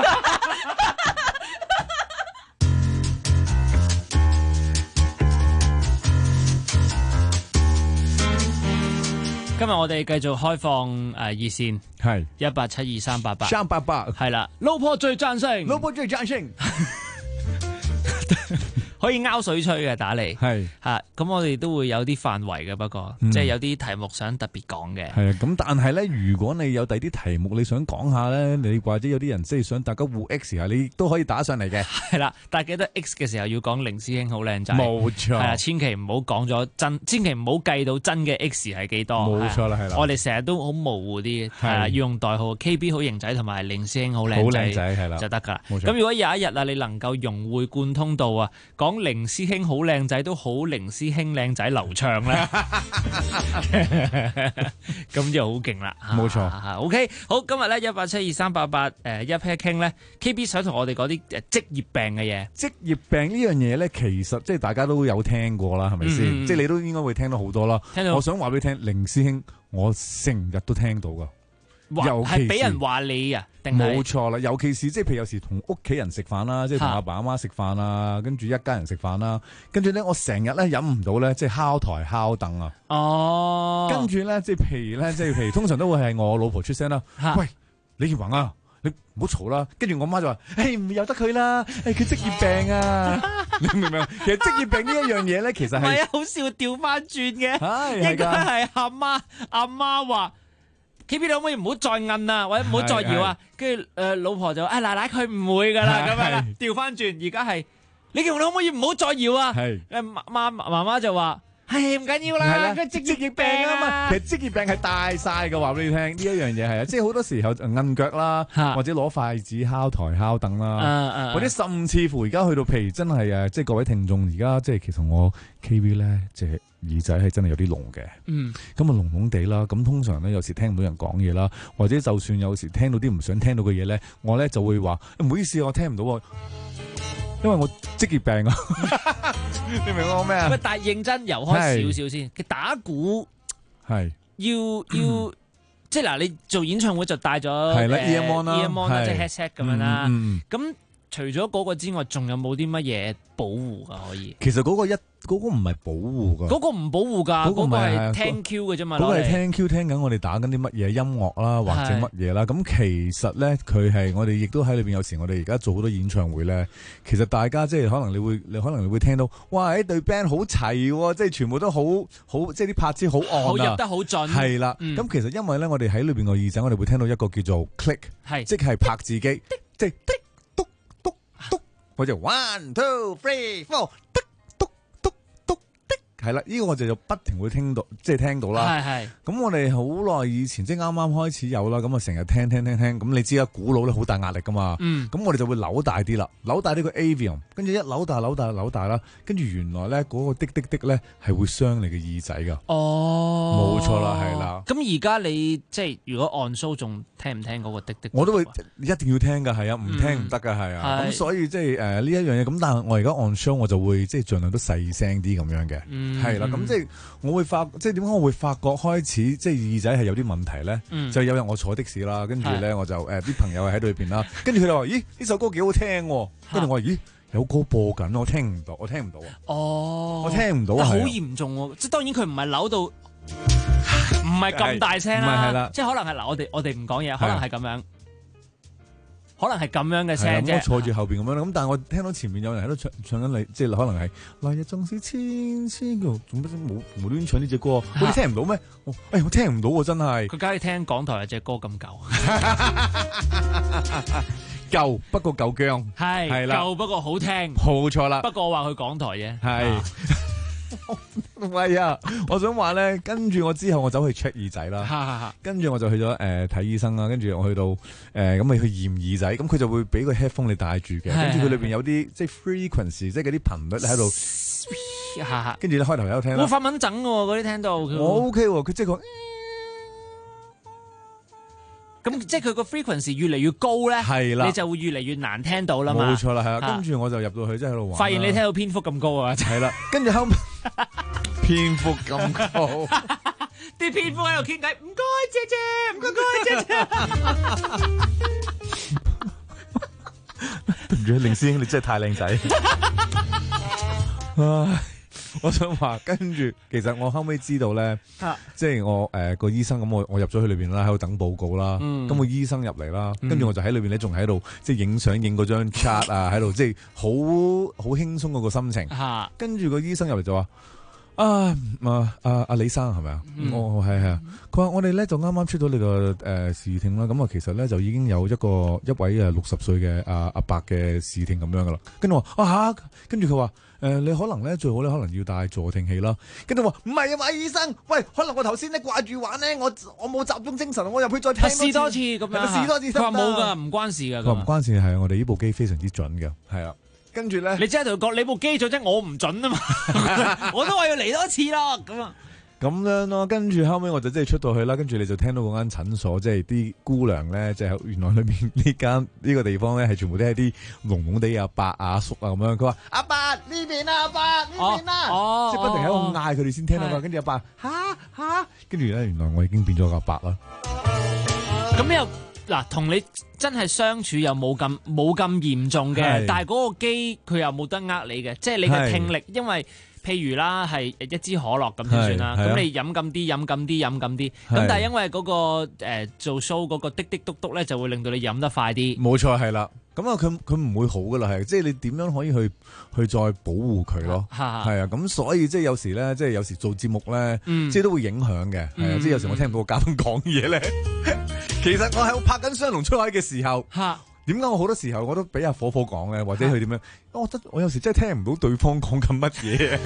H: 今日我哋繼續開放熱線，
I: 係
H: 1872388，係啦，老婆最贊成，
I: 老婆最贊成。
H: 可以拗水吹嘅打嚟，
I: 係
H: 嚇，咁我哋都會有啲範圍嘅，不過即係有啲題目想特別講嘅。
I: 係啊，咁但係咧，如果你有第啲題目你想講下咧，你或者有啲人即係想大家互 X 下，你都可以打上嚟嘅。
H: 係啦，但係記得 X 嘅時候要講凌師兄好靚仔，
I: 冇錯。係
H: 啊，千祈唔好講咗真，千祈唔好計到真嘅 X 係幾多。
I: 冇錯啦，係啦。
H: 我哋成日都好模糊啲，係啊，要用代號 KB 好型仔同埋凌師兄好靚仔
I: 係啦，
H: 就得㗎啦。
I: 冇錯。
H: 咁如果有一日啊，你能夠融會貫通到啊，講凌師兄好靚仔都好凌師兄靚仔流暢咧，咁就好勁啦。
I: 冇錯。
H: OK， 好，今日咧1872388一 pair 傾咧 ，KB 想同我哋講啲職業病嘅嘢。
I: 職業病呢樣嘢咧，其實即係大家都有聽過啦，係咪先？即係你都應該會聽到好多啦。我想話俾你聽，凌師兄，我成日都聽到噶。
H: 係俾人話你啊？
I: 冇錯啦，尤其是即係譬如有時同屋企人食飯啦，即係同阿爸阿媽食飯啊，跟住一家人食飯啦，跟住咧我成日咧忍唔到咧，即係敲台敲凳啊。
H: 哦，
I: 跟住咧即係譬如通常都會係我老婆出聲啦。喂，李傑宏啊，你唔好嘈啦。跟住我媽就話：唔由得佢啦，佢職業病啊。你明唔明？其實職業病呢一樣嘢咧，其實係
H: 唔係啊？好笑調翻轉嘅，應該係阿媽話。KB 你可唔可以唔好再摁啊，或者唔好再搖啊？跟住老婆就話：奶奶佢唔會噶啦，咁樣調翻轉。而家係李傑宏，你可唔可以唔好再搖啊？媽媽就話： 係唔緊要啦，佢職業病啊嘛。
I: 其實職業病係大晒嘅，話俾你聽呢一樣嘢係啊，即係好多時候摁腳啦，或者攞筷子敲台敲凳啦，或者甚至乎而家去到譬如真係即係各位聽眾而家即係其實我 KV 咧即係耳仔係真係有啲聾嘅，咁啊聾聾地啦，咁通常咧有時聽唔到人講嘢啦，或者就算有時聽到啲唔想聽到嘅嘢咧，我咧就會話唔好意思，我聽唔到喎。因為我職業病啊，你明我咩啊？
H: 喂，但係認真游開少少先，佢打鼓
I: 係
H: 要即係嗱，你做演唱會就帶咗
I: 係啦 earphone 啦，
H: 即係 headset 咁樣啦。咁除咗嗰個之外，仲有冇啲乜嘢保護噶？可以？
I: 其實嗰個唔係保護噶，
H: 嗰個唔保護噶，嗰個係聽 Q 嘅啫嘛。
I: 嗰個係聽 Q， 聽緊我哋打緊啲乜嘢音樂啦，或者乜嘢啦。咁其實咧，佢係我哋亦都喺裏邊。有時我哋而家做好多演唱會咧，其實大家即係可能你會聽到，哇！呢隊 band 好齊喎，即係全部都好，即係啲拍子好按啊，
H: 好入得好準。係
I: 啦，咁其實因為咧，我哋喺裏邊個耳仔，我哋會聽到一個叫做 click， 即係拍字機，即係嘟嘟嘟，或者 one two three four。係啦，呢個我就不停會聽到，即係聽到啦。係。咁我哋好耐以前，即係啱啱開始有啦，咁啊成日聽。咁你知啦，鼓佬咧好大壓力噶嘛。咁我哋就會扭大啲啦，扭大呢個 Avium，跟住一扭大啦，跟住原來咧嗰個滴咧係會傷你嘅耳仔噶。冇錯啦，係啦。
H: 咁而家你即係如果按 show 仲聽唔聽嗰個滴？
I: 我都會一定要聽噶，係啊，唔聽唔得噶，係啊。咁所以即係呢一樣嘢，咁但係我而家按 show 我就會即係盡量都細聲啲咁樣嘅。係啦，咁即係我會即係點解我會發覺開始即係耳仔係有啲問題咧？就有日我坐的士啦，跟住咧我就啲朋友喺裏邊啦，跟住佢哋話：咦，呢首歌幾好聽，跟住我話：咦，有歌播緊，我聽唔到啊！我聽唔到啊！
H: 好嚴重喎！即係當然佢唔係扭到，唔係咁大聲啦，即係可能係嗱，我哋唔講嘢，可能係咁樣。可能係咁樣嘅聲啫，
I: 我坐住後邊咁樣，咁但係我聽到前面有人喺度唱緊你，即係可能係來日縱是千個，做乜冇無端唱呢隻歌？你聽唔到咩？我聽唔到喎，真係。
H: 佢梗係聽港台有隻歌咁舊，
I: 舊不過夠薑，
H: 係舊不過好聽，
I: 冇錯啦。
H: 不過我話佢港台啫，
I: 係。唔係啊，我想話咧，跟住我之後我走去 check 耳仔啦，跟住我就去咗睇醫生啦，跟住我去到咁咪去驗耳仔，咁佢就會俾個 headphone 你戴住嘅，跟住佢裏邊有啲即係 frequency， 即係嗰啲頻率喺度，跟住咧開頭喺度聽，
H: 我發蚊疹喎，嗰啲聽到，
I: 我 OK 喎，佢即係
H: 咁即係佢個 frequency 越嚟越高咧，
I: 係啦，
H: 你就會越嚟越難聽到啦嘛。
I: 冇錯啦，係啦。跟住我就入到去，即係喺度玩。
H: 發現你聽到蝙蝠咁高啊！
I: 係啦，跟住後尾蝙蝠咁高，
H: 啲蝙蝠喺度傾偈，唔該姐姐，唔該姐姐。
I: 對唔住，凌師兄，你真係太靚仔。我想話，跟住其實我後尾知道咧，即係我個醫生咁，我入咗去裏邊啦，喺度等報告啦。咁個醫生入嚟啦，跟住我就喺裏邊咧，仲喺度即係影相影嗰張 chart 啊，喺度即係好輕鬆嗰個心情。跟住個醫生入嚟就話：阿李生係咪啊？我係啊。佢話我哋咧就啱啱出到你個視聽啦。咁啊，其實咧就已經有一位60歲嘅阿伯嘅視聽咁樣噶啦。跟住我話跟住佢話。你可能咧最好咧，可能要戴助聽器啦。跟住我話唔係啊嘛，醫生，喂，可能我頭先咧掛住玩咧，我冇集中精神，我入去再聽
H: 試多次咁樣，
I: 試多次。
H: 佢話冇噶，唔關事噶。
I: 佢話唔關事，係我哋呢部機非常之準嘅，係啊。跟住咧，
H: 你即係同佢講，你部機準啫，我唔準啊嘛，我都話要嚟多次咯，咁啊。
I: 咁樣咯，跟住後尾我就即係出到去啦，跟住你就聽到嗰間診所，即係啲姑娘咧，即係原來裏邊呢個地方咧，係全部都係啲聾聾地阿伯阿叔啊咁樣。佢話阿伯呢邊啊，阿伯呢邊啦，即係不停喺度嗌佢哋先聽到嘛。跟住阿伯吓，跟住咧原來我已經變咗個阿伯啦。
H: 咁又嗱，同你真係相處又冇咁嚴重嘅，但係嗰個機佢又冇得呃你嘅，即係你嘅聽力，因為。譬如啦，係一支可樂咁先算啦。咁你飲咁啲，咁但係因為嗰個做 show 嗰個滴滴篤篤咧，就會令到你飲得快啲。
I: 冇錯，係啦。咁啊，佢唔會好噶啦，係即係你點樣可以去再保護佢咯？係啊。咁所以即係有時咧，即係有時做節目咧，即係都會影響嘅。係啊，即係有時我聽唔到個嘉賓講嘢咧，其實我喺度拍緊雙龍出海嘅時候。
S: 點解我好多時候我都俾阿火講咧，或者佢點樣？我覺得我有時真係聽唔到對方講緊乜嘢。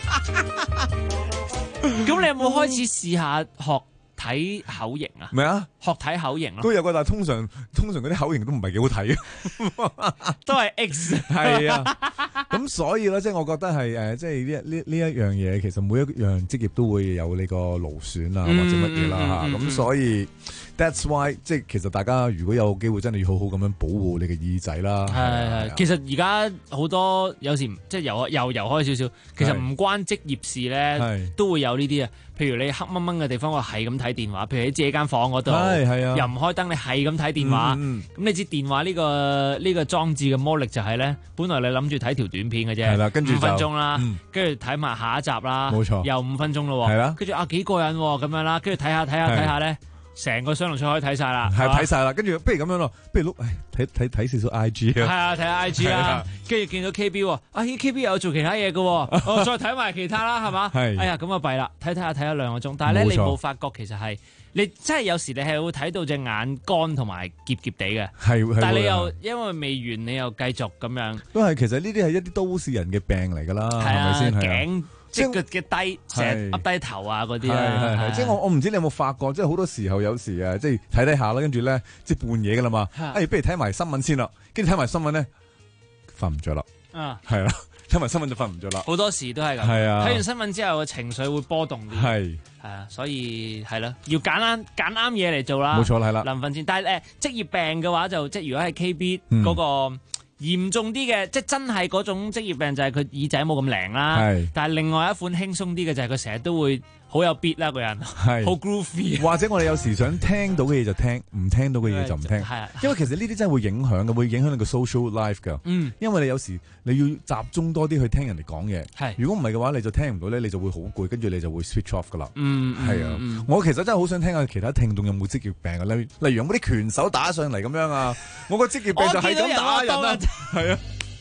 H: 咁你有冇開始試下學睇口型啊？
S: 咩啊？
H: 學睇口型咯，
S: 都有個，但係通常嗰啲口型都唔係幾好睇嘅，
H: 都係 X
S: 係啊。咁所以咧，即係我覺得係即係呢一樣嘢，其實每一樣職業都會有呢個勞損啊，或者乜嘢啦嚇。咁所以 that's why 即係其實大家如果有機會，真係要好好咁樣保護你嘅耳仔啦。
H: 係，其實而家好多有時即係又開少少，其實唔關職業事咧，都會有呢啲啊。譬如你黑掹掹嘅地方，我係咁睇電話。譬如喺自己間房嗰度，又唔開燈，你係咁睇電話。咁你知電話呢個裝置嘅魔力就係咧，本來你諗住睇條短片嘅啫，
S: 跟住
H: 5分鐘啦，跟住睇埋下一集啦，
S: 冇錯，
H: 又5分鐘咯，跟住幾過癮咁樣啦，跟住睇下咧。成個雙龍菜可以睇晒啦，
S: 係睇晒啦，跟住不如咁樣咯，不如睇少少 IG 啊，
H: 係啊，睇下 IG 啦，跟住見到 KB KB 又有做其他嘢嘅，再睇埋其他啦，係嘛？係，哎呀咁啊弊啦，睇下2個鐘，但係咧你冇發覺其實係你真係有時你係會睇到隻眼乾同埋澀澀地嘅，係，但係你又因為未完，你又繼續咁樣，都係其實呢啲係一啲都市人嘅病嚟㗎啦，係咪先？頸即係嘅低，成日噏低頭啊嗰啲啊，
S: 即係我唔知你有冇發覺，即係好多時候有時啊，即係睇下啦，跟住咧即係半夜㗎啦嘛，不如睇埋新聞先啦，跟住睇埋新聞咧瞓唔着啦，係啦，睇埋新聞就瞓唔着啦，
H: 好多時都係咁，睇完新聞之後嘅情緒會波動啲，係啊，所以係啦，要揀啱嘢嚟做啦，冇錯啦，係啦，臨瞓前，但係職業病嘅話就即係如果係 KB 嗰個。嚴重啲嘅，即係真係嗰種職業病就係佢耳仔冇咁靈啦。但係另外一款輕鬆啲嘅就係佢成日都會好有 beat 啦，個人好 groovy。或者我哋有時想聽到嘅嘢就聽，唔聽到嘅嘢就唔聽。因為其實呢啲真係會影響嘅，會影響你個 social life 㗎。因為你有時你要集中多啲去聽人哋講嘢。如果唔係嘅話，你就聽唔到咧，你就會好攰，跟住你就會 switch off 㗎啦。係啊，我其實真係好想聽下其他聽眾有冇職業病嘅，例如有冇啲拳手打上嚟咁樣啊？我個職業病就係咁打人啊！係啊！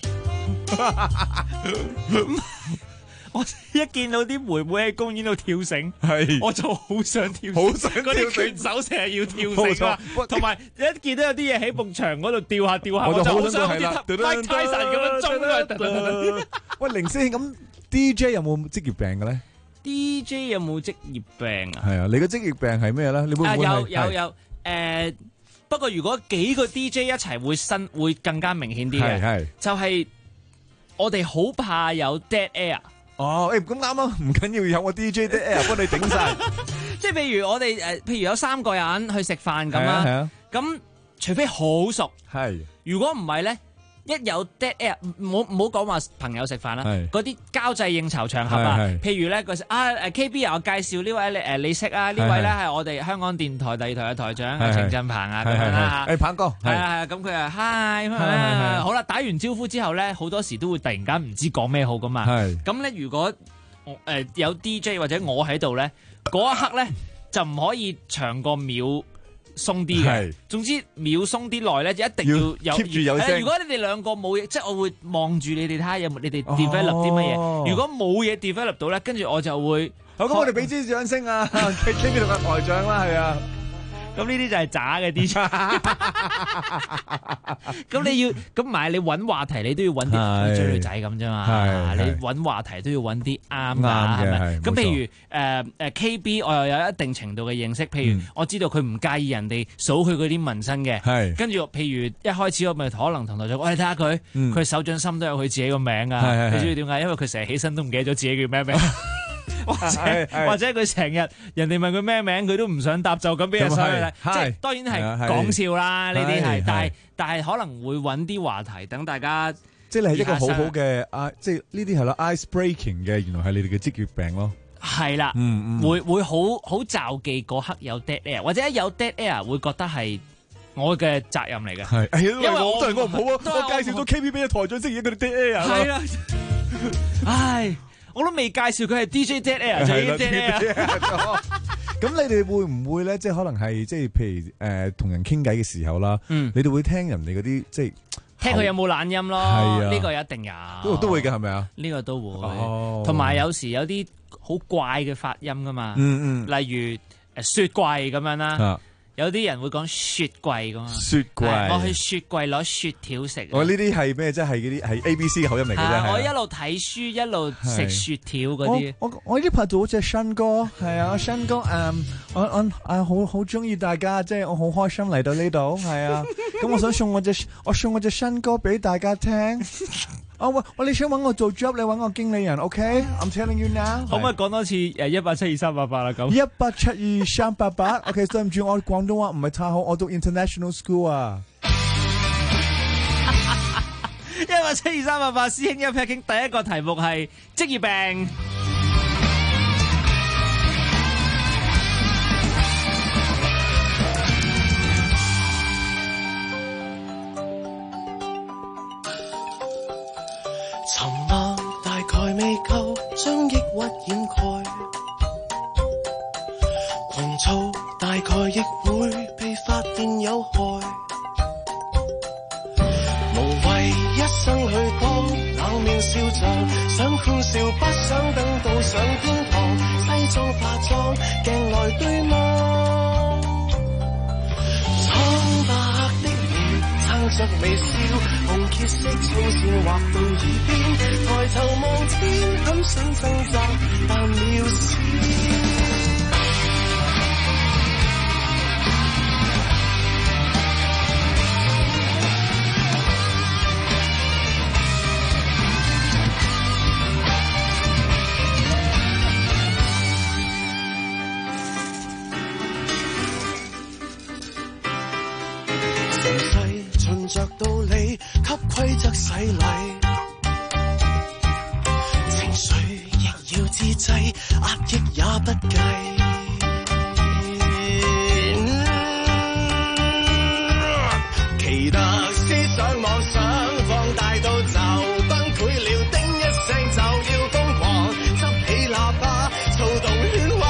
H: 我一見到啲妹妹喺公園度跳繩，我就好想跳繩，好想嗰啲拳手成日要跳繩啦，同埋一見到有啲嘢喺埲牆嗰度掉下，我就好想好似Mike Tyson咁樣衝啊！喂，凌師兄，咁 DJ 有冇職業病嘅咧 ？DJ 有冇職業病啊？係啊，你嘅職業病係咩咧？你會唔會有不過如果幾個 DJ 一齊會更加明顯啲嘅，就係我哋好怕有 dead air。哦，咁啱啊，唔緊要，有個 DJ dead air 幫你頂晒。即係譬如我哋譬如有3個人去食飯咁啦，咁除非好熟，如果唔係咧。一有 dead air， 唔好講話朋友食飯啦，嗰啲交際應酬場合啊，譬如咧KB 我介紹呢位你識啊，呢位咧係我哋香港電台第2台嘅台長程振鵬啊，咁樣啦，鵬哥，係咁佢嗨，好啦，打完招呼之後咧，好多時都會突然間唔知講咩好噶嘛，咁咧如果有 DJ 或者我喺度咧，嗰一刻咧就唔可以長過秒鬆啲嘅，總之秒鬆啲耐咧，就一定要 keep 住有聲。如果你哋兩個冇嘢，即係我會望住你哋睇下有冇你哋 develop 啲乜嘢。如果冇嘢 develop 到咧，跟住我就會好咁，我哋俾支掌聲啊！傾住同個台長啦，係啊。咁呢啲就係渣嘅 DJ。咁你要咁唔係你揾話題，你都要揾啲追女仔咁啫嘛。你揾話題都要揾啲啱㗎，係咪？咁譬如KB，我又有一定程度嘅認識。譬如我知道佢唔介意人哋數佢嗰啲紋身嘅，跟住譬如一開始我咪可能同台長，喂，睇下佢手掌心都有佢自己個名㗎。你知唔知點解？因為佢成日起身都唔記得咗自己叫咩名。或者佢成日人哋問佢咩名，佢都唔想答，就咁俾人收啦。即係當然係講笑啦，呢啲係，但係可能會揾啲話題等大家。即係你係一個好好嘅即係呢啲係咯 ice breaking 嘅，原來係你哋嘅職業病咯。係啦，會好罩忌嗰刻有 dead air， 或者一有 dead air 會覺得係我嘅責任嚟嘅。因為我對我唔好啊，我介紹咗 KB 俾台長識嘢，佢哋 dead air。係啊，唉。我都未介紹佢係 DJ Dead Air 就已經 Dead Air。咁你哋會唔會咧？即係可能係即係譬如同人傾偈嘅時候啦，你哋會聽人哋嗰啲即係聽佢有冇懶音咯？係啊，呢個一定有。都會嘅係咪啊？呢個都會。同埋有時有啲好怪嘅發音噶嘛。例如雪櫃咁樣啦。 有啲人會講雪櫃咁啊，
S: 雪櫃，
H: 我去雪櫃攞雪條食。
S: 我呢啲係咩？即係嗰啲係 ABC 口音嚟嘅啫。
H: 我一路睇書一路食雪條嗰啲。
S: 我呢排做咗隻新歌，係啊，新歌我好中意大家，即係我好開心嚟到呢度，係啊。咁我想送我隻新歌俾大家聽。你想揾我做 job， 你揾我經理人 ，OK？I'm telling you now。
H: 可唔可以講多次1872388啦？咁
S: 1872388，OK， 對唔住，我廣東話唔係太好，我讀 international school 啊。
H: 1872388，師兄一 pair 傾第一個題目係職業病。
J: 沉默大概未夠將抑鬱掩蓋，狂躁大概亦會被發現有害，無謂一生去講冷面笑着，想歡笑不想等到上天堂，西裝化妝鏡內對望，蒼白的臉撐着微笑，紅褐色粗線畫到耳邊，抬頭望天，很想掙扎，但渺小。成世循着道理，給規則洗禮，情緒亦要自制，壓抑也不計。奇特思想妄想放大到就崩潰了，叮一聲就要瘋狂，執起喇叭躁動喧嘩。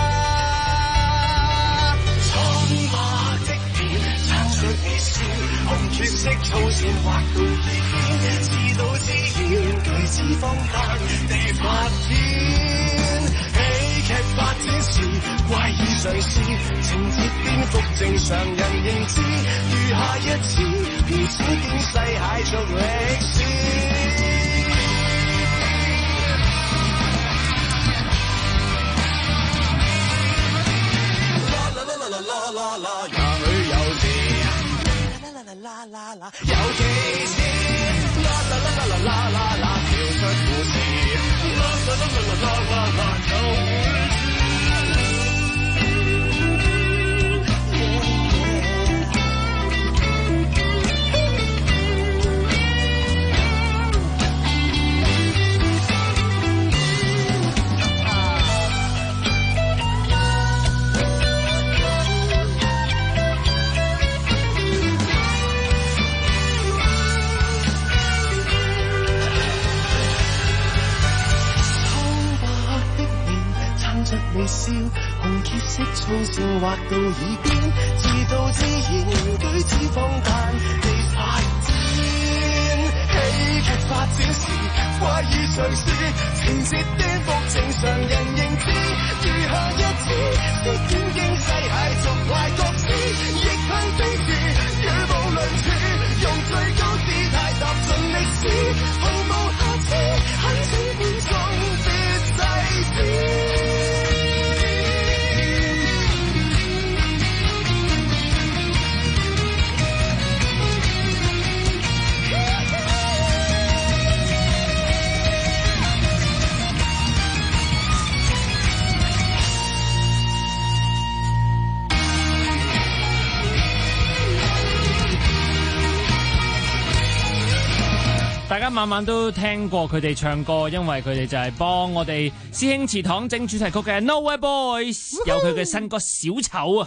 J: 蒼白的臉撐着微笑，紅血色粗線畫到耳邊，自導自演舉止荒誕地發展，喜劇發展時怪異嘗試，情節顛覆正常人認知，餘下一次如此驚世駭俗歷史。也許有時，有幾次，跳出故事，微笑，紅褐色粗線畫到耳邊，自導自演舉止荒誕地發展，喜劇發展時怪異嘗試，情節顛覆正常人認知，餘下一次飾演驚世駭俗壞角色，逆向飛馳語無倫次，用最高姿態踏進歷史，毫無瑕疵，懇請觀眾別細緻。
H: 大家晚晚都聽過佢哋唱歌，因為佢哋就係幫我哋師兄祠堂整主題曲嘅 Nowhere Boys， 有佢嘅新歌小丑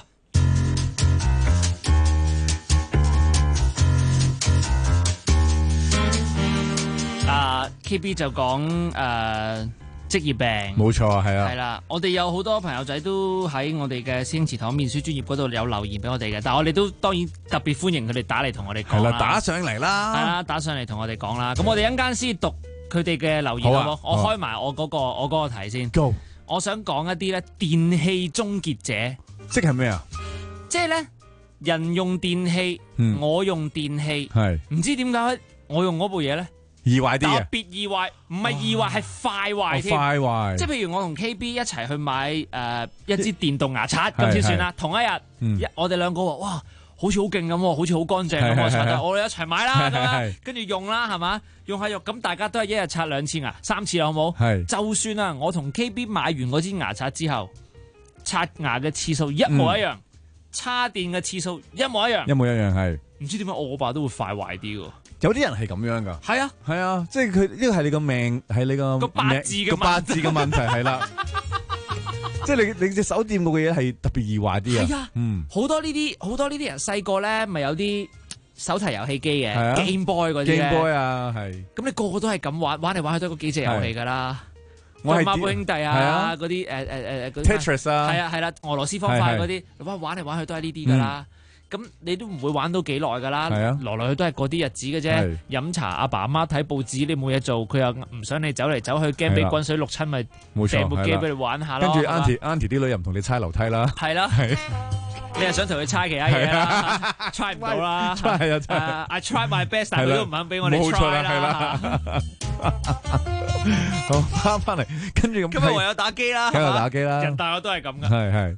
H: 啊。KB 就講職業病，
S: 冇錯啊，係啊，
H: 係啦。我哋有好多朋友仔都喺我哋嘅師兄祠堂面書專頁嗰度有留言俾我哋嘅，但係我哋都當然特別歡迎佢哋打嚟同我哋講啦，
S: 打上嚟啦，
H: 係啦，打上嚟同我哋講啦。咁我哋一陣間先讀佢哋嘅留言好冇？我開埋我嗰個題先。
S: Go，
H: 我想講一啲咧電器終結者，
S: 即係咩啊？
H: 即係咧人用電器，我用電器，
S: 係
H: 唔知點解我用嗰部嘢咧
S: 易壞啲
H: 特別易壞，唔係易壞係快壞添。
S: 快壞，
H: 即係譬如我同 KB 一齊去買一支電動牙刷咁先算啦。同一日，我哋兩個話：哇，好似好勁咁，好似好乾淨咁個刷，我哋一齊買啦，咁樣跟住用啦，係嘛？用下用，咁大家都係一日刷2次牙，3次啦，好冇？係。就算啊，我同 KB 買完嗰支牙刷之後，刷牙嘅次數一模一樣，叉電嘅次數一模一樣，
S: 一模一樣係。
H: 唔知點解我爸都會快壞啲喎。
S: 有啲人係咁樣噶，
H: 係啊，
S: 係啊，即係佢呢個係你個命，係你個
H: 八字嘅問題
S: 係啦。即係你隻手掂過嘅嘢係特別易壞啲啊。
H: 係啊，好多呢啲人細個咧，咪有啲手提遊戲機嘅 Game Boy 嗰啲咧
S: Game Boy 啊，係。咁
H: 你個個都係咁玩嚟玩去都係嗰幾隻遊戲噶啦。我係孖寶兄弟啊，嗰啲
S: Tetris 啊，
H: 係啊係啦，俄羅斯方塊嗰啲，玩嚟玩去都係呢啲噶啦。咁你都唔會玩到幾耐㗎啦，來來去都係嗰啲日子嘅啫。飲茶，阿爸阿媽睇報紙，你冇嘢做，佢又唔想你走嚟走去，驚俾滾水淥親，咪掟部機俾你玩下咯。
S: 跟住 Auntie 啲女又唔同你猜樓梯啦。
H: 係啦，你係想同佢猜其他嘢啦，try 唔到啦。I try my best， 但係佢都唔肯俾我哋 try 啦。
S: 好，翻嚟，跟住咁。
H: 今日唯有打機啦，
S: 今日打機啦。
H: 人大我都係咁㗎。
S: 係。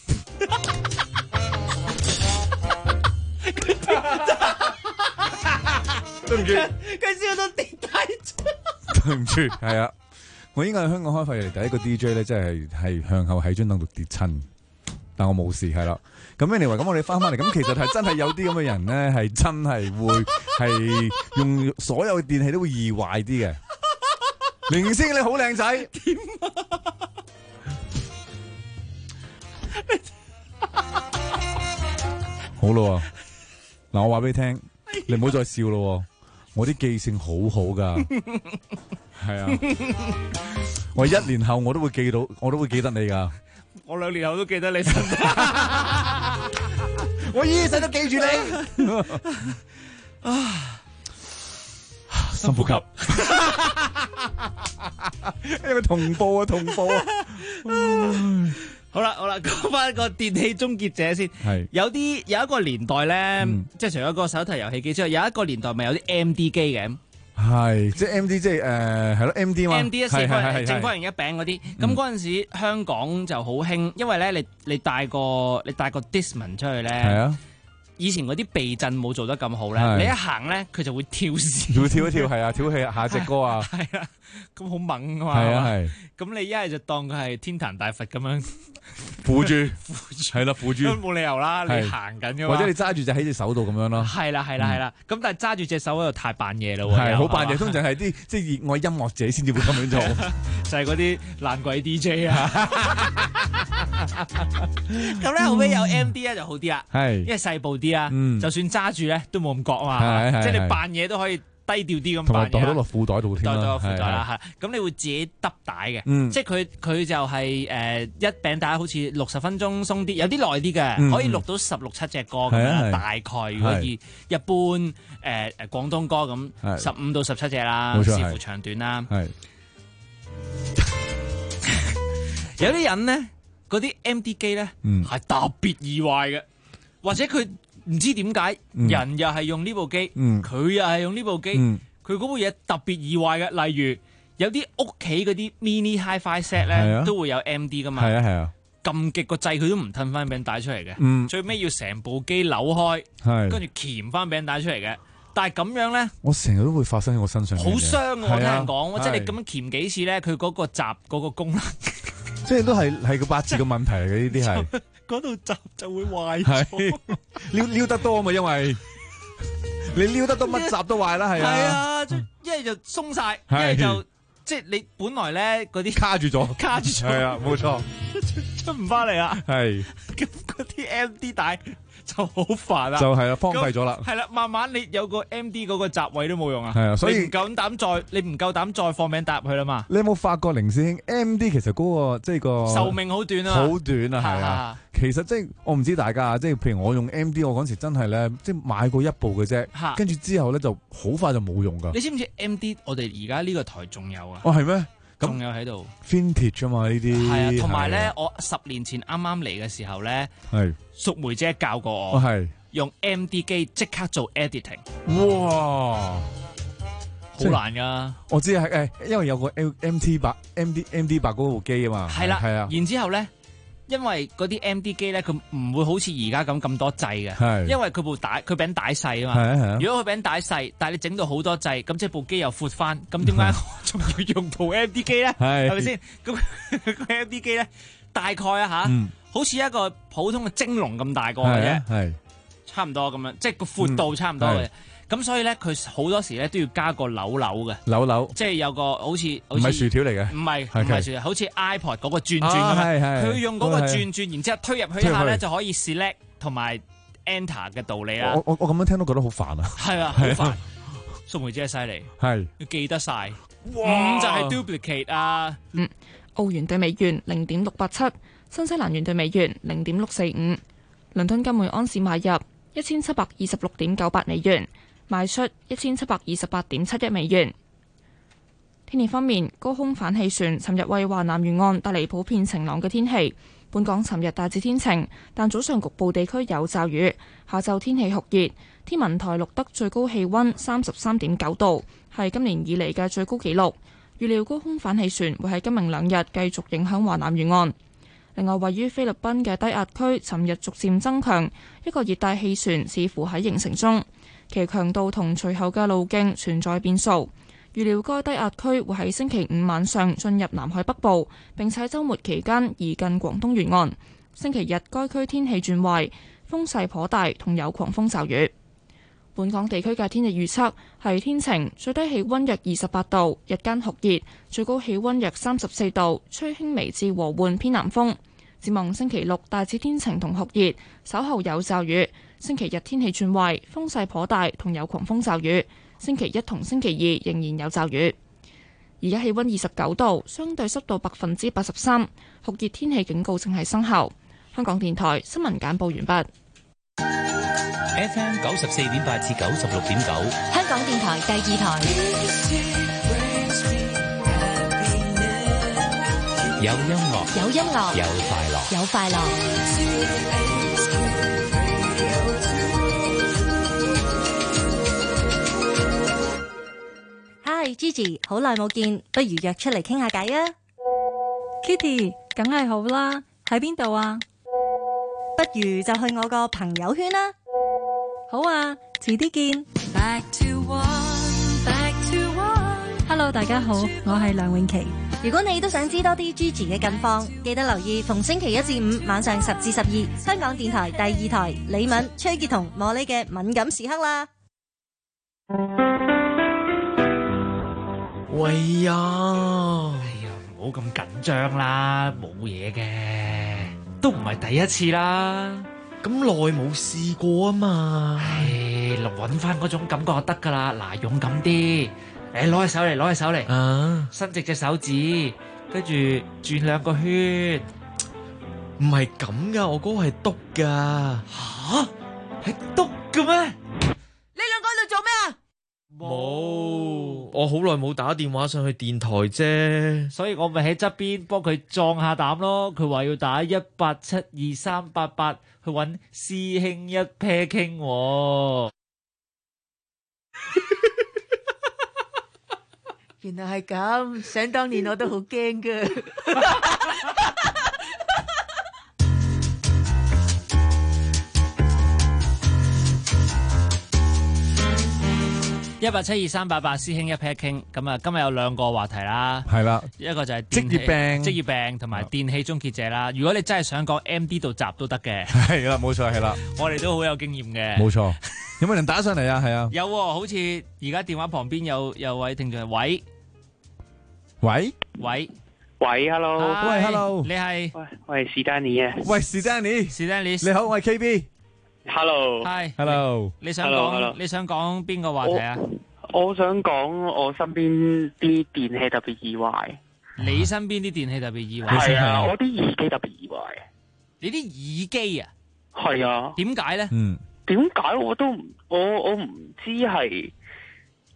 S: 對唔住，
H: 佢笑到跌低咗。
S: 對唔住，係啊，我應該係香港開發以嚟第一個 DJ 咧，即係向後喺張凳度跌親，但我冇事，係啦。咁 anyway，咁我哋翻嚟，咁其實係真係有啲咁嘅人咧，係真係會係用所有嘅電器都會易壞啲嘅。明星你好靚仔，點好咯，嗱我話俾你聽，你唔好再笑咯，我啲記性好好噶，係啊，我1年後我都會記到，我都會記得你噶，
H: 我2年後都記得你，
S: 我一世都記住你，啊，深呼吸，因為同步啊。
H: 好啦，講翻個電器終結者先。係有一個年代咧，即係除咗個手提遊戲機之外，有一個年代咪有啲 MD 機嘅。係，即係 MD， 即係係咯 MD 嘛。MD 正方形一餅嗰啲。咁嗰陣時香港就好興，因為咧你帶個 Discman 出去咧。係啊。以前嗰啲避震冇做得咁好咧，你一行咧佢就會跳線，會跳一跳，係啊，跳起下隻歌啊，係啊，咁好猛噶嘛，係啊係，咁你一係就當佢係天壇大佛咁樣
S: 扶住，係啦扶住，
H: 都冇理由啦，你行緊噶嘛，
S: 或者你揸住就喺隻手度咁樣咯，
H: 係啦，咁但係揸住隻手喺度太扮嘢啦，
S: 係好扮嘢，通常係啲即係熱愛音樂者先至會咁樣做，
H: 就係嗰啲爛鬼 DJ 啊，咁咧後尾有 MD 咧就好啲啦，係，因為細部啲啦，就算揸住咧都冇咁覺啊嘛，即係你扮嘢都可以低調啲咁扮嘢，
S: 袋到落褲袋度添啦，
H: 袋到褲袋啦，係，咁你會自己揼帶嘅，即係佢就係一餅帶好似60分鐘鬆啲，有啲耐啲嘅，可以錄到16、17隻歌咁樣，大概如果以一般廣東歌咁15到17隻啦，視乎長短啦。有啲人咧，嗰啲 MD 機咧係特別易壞嘅，或者佢唔知點解人又係用呢部機，佢又係用呢部機，佢嗰部嘢特別易壞嘅。例如有啲屋企嗰啲 mini hi-fi set 咧，都會有 MD 噶嘛。係啊係啊，撳極個掣佢都唔褪翻餅帶出嚟嘅，最尾要成部機扭開，跟住鉗翻餅帶出嚟嘅。但係咁樣咧，我成日都會發生喺我身上。好傷嘅，我聽人講，即係你咁樣鉗幾次咧，佢嗰個閘嗰個功能。
S: 即係都係個八字嘅問題嚟嘅，呢啲係
H: 嗰度閘就會壞咗，
S: 撩得多啊嘛，因為你撩得多乜閘都壞啦，係啊，係
H: 啊，一係就鬆晒，一係就即係你本來咧嗰啲
S: 卡住咗，係啊，冇錯，
H: 出唔翻嚟啊，係咁嗰啲 MD 帶就好煩啦，
S: 就係啦，荒廢咗啦，
H: 係啦，慢慢你有個 MD 嗰個閘位都冇用啊，
S: 係啊，所以
H: 你唔夠膽再放餅搭入去啦嘛。
S: 你有冇發覺凌師兄 MD 其實嗰個即係個
H: 壽命好短啊，
S: 好短啊，係啊。其實即係我唔知大家啊，即係譬如我用 MD， 我嗰時真係咧，即係買過一部嘅啫，跟住之後咧就好快就冇用噶。
H: 你知唔知 MD 我哋而家呢個台仲有啊？
S: 哦，係咩？
T: 仲有喺度
S: vintage 啊嘛呢啲。
T: 係啊，同埋咧，我10年前啱啱嚟嘅時候咧，淑梅姐教過我，用 MD 機即刻做 editing。
S: 哇！
T: 好難噶，
S: 我知係因為有個 MD8 嗰部機啊嘛。
T: 係啦，然之後咧，因為嗰啲 MD 機咧，佢唔會好似而家咁多掣嘅，因為佢餅帶細啊嘛。如果佢餅帶細，但係你整到好多掣，咁即係部機又闊翻，咁點解我仲要用部 MD 機咧？係咪先？咁個 MD 機咧，大概啊好似一個普通嘅蒸籠咁大個嘅啫，差唔多咁樣，即係個闊度差唔多嘅。咁所以咧，佢好多時咧都要加個扭嘅，即係有個好似
S: 唔係薯條嚟嘅，
T: 唔係薯條，好似 iPod 嗰個轉咁樣，佢用嗰個轉，然之後推入去一下咧就可以 select 同埋 enter 嘅道理啦。
S: 我咁樣聽都覺得好煩啊！
T: 係啊，好煩。淑梅姐犀利，要記得晒。就係 duplicate 啊。
A: 澳元對美元0.687，新西蘭元對美元0.645，倫敦金每安士買入1726.98美元。賣出1728.71美元。天氣方面，高空反氣旋尋日為華南沿岸帶嚟普遍晴朗嘅天氣。本港尋日大致天晴，但早上局部地區有驟雨。下晝天氣酷熱，天文台錄得最高氣溫33.9度，係今年以嚟嘅最高紀錄。預料高空反氣旋會喺今明兩日繼續影響華南沿岸。另外，位於菲律賓嘅低壓區尋日逐漸增強，一個熱帶氣旋似乎喺形成中。其強度同隨後嘅路徑存在變數，預料該低壓區會喺星期五晚上進入南海北部，並且週末期間移近廣東沿岸。星期日該區天氣轉壞，風勢頗大，同有狂風驟雨。本港地區嘅天氣預測係天晴，最低氣溫約28度，日間酷熱，最高氣溫約34度，吹輕微至和緩偏南風。展望星期六大致天晴同酷熱，稍後有驟雨。星期日天氣轉壞，風勢頗大，同有狂風驟雨。星期一同星期二仍然有驟雨。而家氣溫29度，相對濕度83%，酷熱天氣警告正係生效。香港電台新聞簡報完畢。
M: FM 94.8至96.9，
C: 香港電台第二台。
M: 有音樂，
C: 有音樂，
M: 有快樂，
C: 有快樂。Hi，Gigi， 好耐冇見，不如約出嚟傾下偈啊
U: ！Kitty， 梗係好啦，喺邊度啊？
C: 不如就去我個朋友圈啦。
U: 好啊，遲啲見。Hello， 大家好，我係梁詠琪。
C: 如果你都想知多啲 Gigi 嘅近況，記得留意逢星期一至五晚上10至12，香港電台第二台李敏、崔潔彤、莫莉嘅敏感時刻啦。
R: 喂呀，
T: 唔好咁緊張啦，冇嘢嘅，都唔係第一次啦，
R: 咁耐冇試過啊嘛，
T: 揾翻嗰種感覺就得噶啦，嗱，勇敢啲，攞起手嚟，攞起手嚟，伸直隻手指，跟住轉2個圈，
R: 唔係咁噶，我嗰個係篤噶，
T: 吓，係篤嘅咩？你兩個喺度做咩啊？
R: 冇，我好耐冇打電話上去電台啫，
T: 所以我咪喺側邊幫佢壯下膽咯。佢話要打1872388去搵師兄一 pair 傾。
G: 原來係咁，想當年我都好驚噶。
T: 1872388師兄一 pair 傾，咁啊，今日有2個話題啦，
S: 係啦，
T: 一個就係
S: 職業
T: 病同埋電器終結者啦。如果你真係想講 MD 度集都得嘅，
S: 係啦，冇錯，係啦，
T: 我哋都好有經驗嘅，
S: 冇錯。有冇人打上嚟啊？係啊，
T: 有，好似而家電話旁邊有位聽眾係喂
V: ，hello，
S: 喂 ，hello，
T: 你係？
V: 喂，是丹尼啊，
S: 喂，是丹尼，你好，我係 KB。Hello，
T: 你想講邊個話題啊？
V: 我想講我身邊啲電器特別易壞。
T: 你身邊啲電器特別易壞？
V: 係啊，我啲耳機特別易壞。
T: 你啲耳機啊？
V: 係啊。
T: 點解咧？
V: 點解我唔知係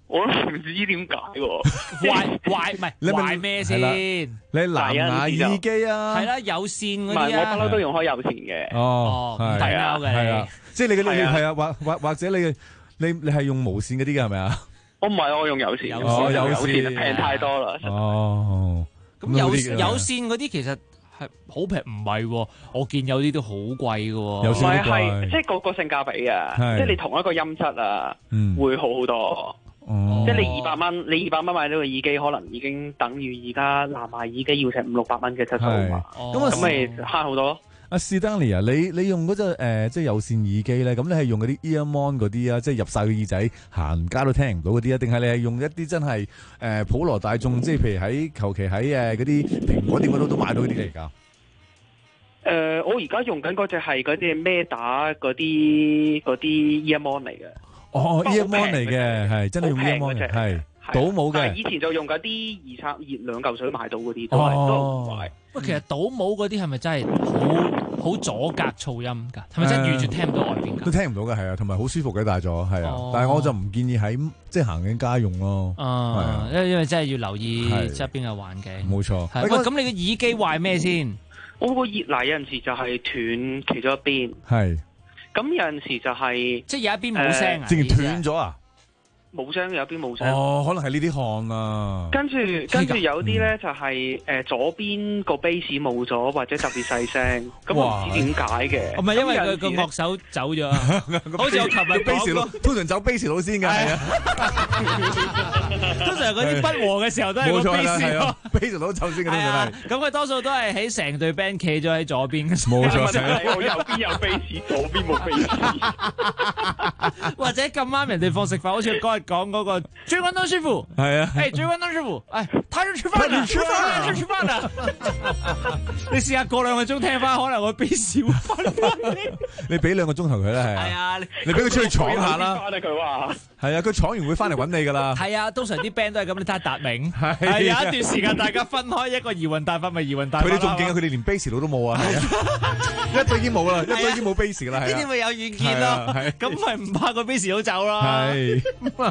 V: 我都唔知點解喎。
T: 壞唔係壞咩先？
S: 你藍牙耳機啊？
T: 係啦，有線嗰
V: 唔係，
T: 啲啊。
V: 我不嬲都用開有線嘅。
S: 哦，
T: 唔抵拗嘅
S: 係啊，即係你
V: 係啊
S: 係啊，或者你係用無線嗰啲嘅係咪啊？
V: 我唔係，我用有線。有線平太多啦。
S: 哦，
T: 咁有線嗰啲其實係好平，唔係喎，我見有啲都好貴嘅喎。
V: 唔係，即係個性價比啊！即係你同一個音質啊，會好好多。即係你200蚊，你200蚊買到個耳機，可能已經等於而家藍牙耳機要成500-600蚊嘅質素嘛。咁咪慳好多咯。阿
S: Stanley 啊，你用嗰隻即係有線耳機咧，咁你係用嗰啲 earmon 嗰啲啊，即係入晒個耳仔，行街都聽唔到嗰啲啊？定係你係用一啲真係普羅大眾，即係譬如喺求其喺嗰啲蘋果店嗰度都買到嗰啲嚟㗎？
V: 我而家用緊嗰隻係嗰啲咩打嗰啲 earmon 嚟嘅。
S: 哦 earmon 嚟嘅，係真係用 earmon 嘅，係倒冇嘅。
V: 以前就用嗰啲2嚿水買到嗰啲，都唔壞。
T: 喂，其實倒冇嗰啲係咪真係好阻隔噪音㗎？係咪真係完全聽唔到外邊㗎？
S: 都聽唔到嘅，係啊，同埋好舒服嘅戴咗，係啊。但係我就唔建議喺即係行緊街用咯。
T: 因為真係要留意側邊嘅環境。
S: 冇錯。
T: 喂，咁你嘅耳機壞咩先？
V: 我個熱奶有陣時就係斷其中一邊。
S: 係。
V: 咁有陣時就係
T: 即係有一邊冇聲啊？
S: 直情斷咗啊？
V: 冇聲，有邊冇聲。
S: 哦，可能係呢啲汗啊。
V: 跟住有啲咧就係左邊個 bass 冇咗，或者特別細聲，咁我唔知點解嘅。
T: 唔係因為佢個樂手走咗，好似我琴日講過，
S: 通常走 bass 佬先㗎。係啊。
T: 通常嗰啲不和嘅時候都係個
S: bass 佬走先嘅。係啊。
T: 咁佢多數都係喺成隊 band 企咗喺左邊嘅。
S: 冇錯。
V: 我右邊有 bass，左邊冇 bass。
T: 或者咁啱人哋放食飯，好似嗰日講嗰個追關東師傅，
S: 係啊，
T: 追關東師傅，他要吃飯啦，吃飯啦，你試下過2個鐘聽翻，可能會變少翻。
S: 你俾2個鐘頭佢啦，係啊，你俾佢出去闖下啦。
V: 佢話
S: 係啊，佢闖完會翻嚟揾你噶啦。
T: 係啊，通常啲 band 都係咁，你睇下達明，係有一段時間大家分開，一個移魂大法咪移魂大法。
S: 佢哋仲勁啊，佢哋連 bass 佬都冇啊，一隊已經冇啦，一隊已經冇 bass 噶啦。
T: 呢啲咪有遠見咯，咁咪唔怕個 bass 佬走咯。
S: 係。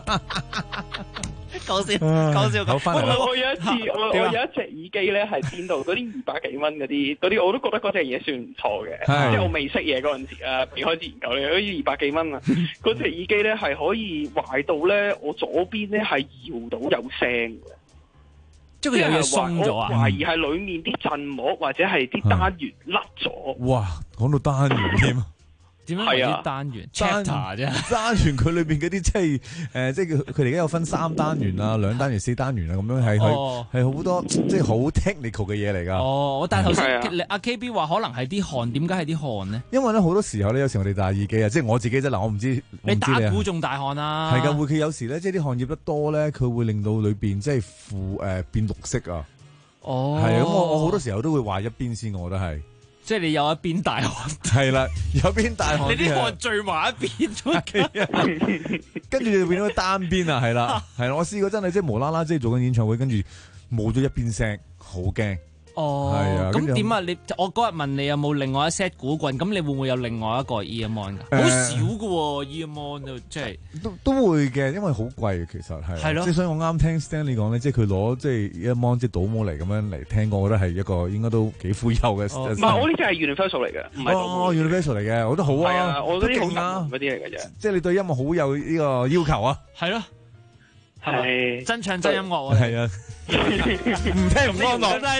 V: 講笑。我有一次，我有一隻耳機咧，係邊度嗰啲200幾蚊嗰啲，我都覺得嗰隻嘢算唔錯嘅。即係我未識嘢嗰陣時啊，未開始研究咧，好似200幾蚊啊。嗰隻耳機咧係可以壞到咧，我左邊咧係搖到有聲嘅。
T: 即係佢有嘢鬆咗啊！
V: 我懷疑係裡面啲振膜或者係啲單元甩咗。
S: 哇！講到單元添。
T: 點樣係啊？單元 chapter 啫，
S: 單元佢裏邊嗰啲即係即係佢哋而家有分3單元啊、2單元、4單元啊，咁樣係好多即係好 technical 嘅嘢嚟㗎。
T: 哦，但係頭先阿 KB 話可能係啲汗，點解係啲汗呢？
S: 因為咧好多時候咧，有時我哋戴耳機啊，即係我自己啫嗱，我唔知
T: 你打鼓仲大汗啊？
S: 係㗎，會佢有時咧，即係啲汗液得多咧，佢會令到裏邊即係變綠色啊。
T: 哦，
S: 係咁，我好多時候都會話一邊先，我覺得係。
T: 即係你有一邊大汗，
S: 係啦，有邊大汗，
T: 你啲汗聚埋一邊出嚟，
S: 跟住就變咗單邊啊，係啦，係啦，我試過真係即係無啦啦，即係做緊演唱會，跟住冇咗一邊聲，好驚。
T: 哦，係啊，咁點啊？我嗰日問你有冇另外一 set 鼓棍，咁你會唔會有另外一個 earmon 㗎？好少㗎喎 earmon 就即係
S: 都會嘅，因為好貴其實係
T: 咯。
S: 即係所以我啱聽 Stanley 講咧，即係佢攞即係 earmon 即係倒模嚟咁樣嚟聽過，我覺得係一個應該都幾富有嘅。
V: 唔係，我呢隻係 Universal 嚟嘅，唔係倒模。
S: Universal 嚟嘅，我覺得好啊，
V: 我
S: 都勁啊，
V: 嗰啲嚟嘅啫。
S: 即係你對音樂好有呢個要求啊。
T: 係咯。
V: 係
T: 真唱真音樂啊！
S: 係啊，唔聽唔安樂。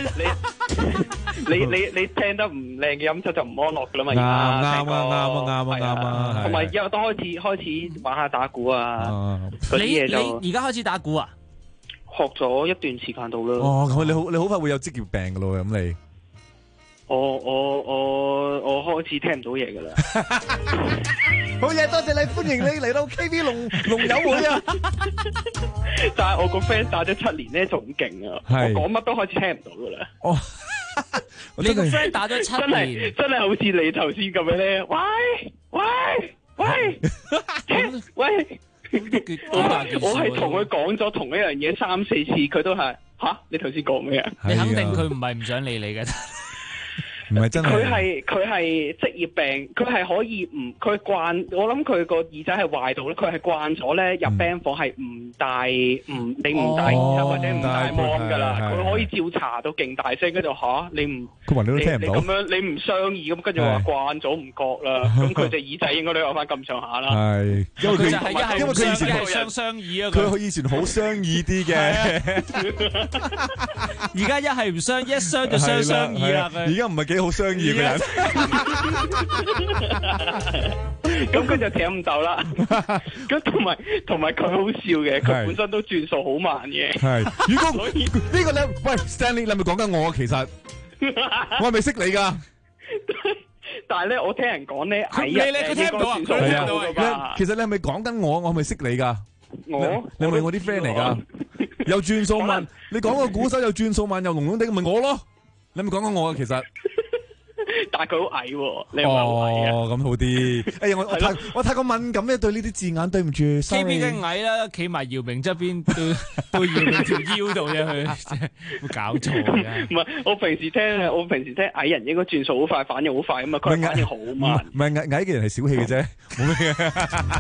V: 你聽得唔靚嘅音質就唔安樂噶啦嘛。
S: 啱啊！
V: 同埋而家都開始玩下打鼓啊。
T: 你而家開始打鼓啊？
V: 學咗一段時間到啦。
S: 哦，咁你好快會有職業病噶咯，咁你？
V: 我開始聽唔到嘢噶啦。
S: 好嘢，多謝你，歡迎你嚟到 KB 龍友會啊！
V: 但係我個 friend 打咗7年咧，仲勁啊！我講乜都開始聽唔到噶啦。
S: 哦，
T: 你個 friend 打咗7年，
V: 真係好似你頭先咁樣咧。喂，我係同佢講咗同一樣嘢3-4次，佢都係吓，你頭先講咩啊？
T: 你肯定佢唔係唔想理你嘅。
S: 唔係真係。
V: 佢係職業病，佢係可以唔佢慣，我諗佢個耳仔係壞到咧，佢係慣咗咧入 band 房係唔戴你唔戴耳塞或者唔戴 mon 㗎啦，佢可以照查到勁大聲，跟住你唔
S: 佢話你都聽唔到，
V: 你咁樣你唔雙耳咁，跟住話慣咗唔覺啦，咁佢隻耳仔應該都有翻咁上下啦。
S: 係，因為佢以前
T: 係雙耳啊，
S: 佢以前好雙耳啲嘅，
T: 而家一係唔雙，一雙就雙耳啦。
S: 而家唔係幾好雙耳嘅人，
V: 咁佢就請唔到啦。咁同埋佢好笑嘅，佢本身都轉數好慢嘅。
S: 係，如果呢個咧，喂 Stanley，你係咪講緊我？其實我係咪識你㗎？
V: 但係咧，我聽人講咧，矮人咧應該轉數好高。
S: 其實你係咪講緊我？我係咪識你㗎？你係咪我啲 friend 嚟㗎？又轉數慢，你講個鼓手又轉數慢又聾聾地，咪我咯？你係咪講緊我啊？其實。
V: 但係佢好矮喎，你又話好矮啊？
S: 咁好啲。哎呀，我太過敏感咧，對呢啲字眼，對唔住。
T: KB 嘅矮啦，企埋姚明側邊都要你條腰度啫，佢會搞錯嘅。
V: 唔係，我平時聽矮人應該轉數好快，反應好快啊嘛，佢反應好慢。
S: 唔係矮嘅人係小氣嘅啫，冇咩嘅。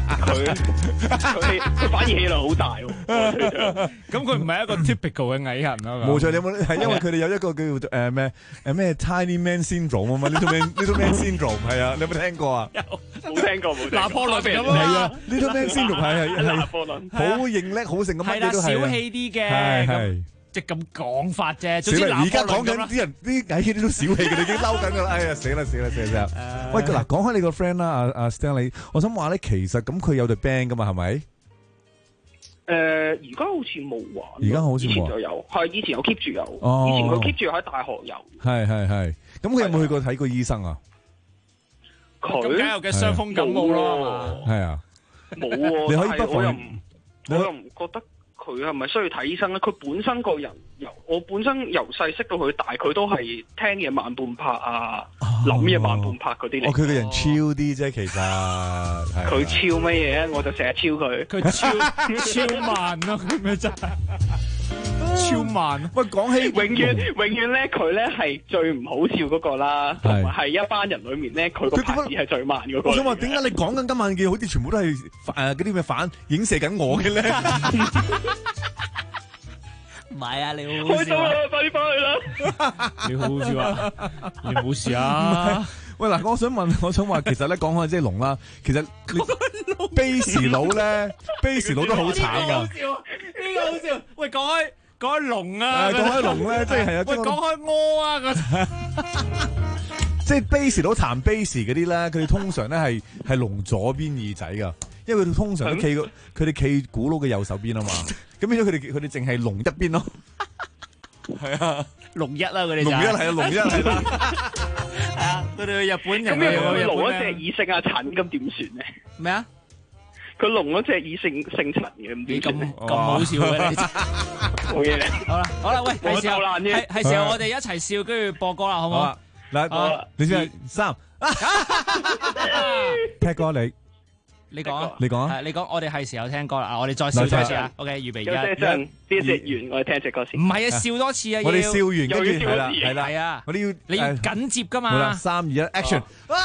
V: 佢反而氣量好大喎。
T: 咁佢唔係一個 typical 嘅矮人啊嘛。
S: 冇錯，你有冇係因為佢哋有一個叫做咩 Tiny Man Syndrome 啊嘛？Little Man Syndrome 係啊，你有冇聽過啊？
V: 冇聽過。
T: 拿破崙咁
S: 係啊，Little Man Syndrome 係
V: 拿破崙，
S: 好認叻好成咁乜嘢都係。
T: 小氣啲嘅，係即係咁講法啫。總之
S: 而家講緊啲人啲矮啲都小氣嘅，你已經嬲緊㗎啦！哎呀，死啦！喂，嗱，講開你個 friend 啦，阿 Stanley，我想話咧，其實咁佢有隊 band 㗎嘛，係咪？
V: 而家好似冇玩。
S: 而家好似冇。以
V: 前就有，係以前有 keep 住有。以前佢 keep 住喺大學有。
S: 係。咁佢有冇去過睇過醫生啊？
V: 佢
T: 梗有嘅傷風感冒咯。
S: 係啊。
V: 冇喎。
S: 你可以不妨。
V: 我又唔覺得佢係咪需要睇醫生咧？佢本身個人我本身由細識到佢大，佢都係聽嘢慢半拍啊，諗嘢慢半拍嗰啲嚟。
S: 佢個人超啲啫，其實。
V: 佢超乜嘢？我就成日超佢。
T: 佢超慢咯，咩真係？超慢。
S: 喂，講起
V: 永遠咧，佢咧係最唔好笑嗰個啦，同埋係一班人裏面咧，佢個拍子係最慢嗰個。
S: 我想話點解你講緊今晚嘅好似全部都係嗰啲咩反影射緊我嘅咧？
T: 唔係啊，你好
V: 開心啊！快啲翻去啦！
T: 你好笑啊！你冇事啊？
S: 喂嗱，我想話，其實咧講開即係聾啦，其實Bass佬咧，Bass佬都好慘噶。
T: 呢個好笑。喂，講開聾啊！
S: 講開聾咧，即係啊。
T: 喂，講開屙啊！
S: 即係 Bass佬彈 Bass 嗰啲咧，佢哋通常咧係聾左邊耳仔噶，因為佢哋通常都佢哋企鼓佬嘅右手邊啊嘛。咁變咗佢哋淨係聾一邊咯。係啊，
T: 聾一啦，佢哋
S: 聾一係啊，聾一係啦。
T: 係啊，佢哋去日本人。
V: 咁佢聾嗰隻耳姓阿陳，咁點算咧？
T: 咩啊？
V: 佢聾嗰隻耳姓陳嘅，咁點算咧？
T: 咁好笑嘅你真
V: 冇嘢咧。
T: 好啦，喂，係時候係時候我哋一齊笑，跟住播歌啦，好唔好？
S: 嗱，你先3，踢歌
T: 你講啊！
S: 你講啊！
T: 你講，我哋係時候聽歌啦！我哋再笑多次啊 ！OK， 預備
V: 一陣，呢隻完，我哋聽隻歌先。
T: 唔係啊，笑多次啊！
S: 我哋笑完跟住
V: 係
S: 啦，
T: 係啊！
S: 你要
T: 緊接噶嘛？
S: 好啦，3、2、1 ，Action！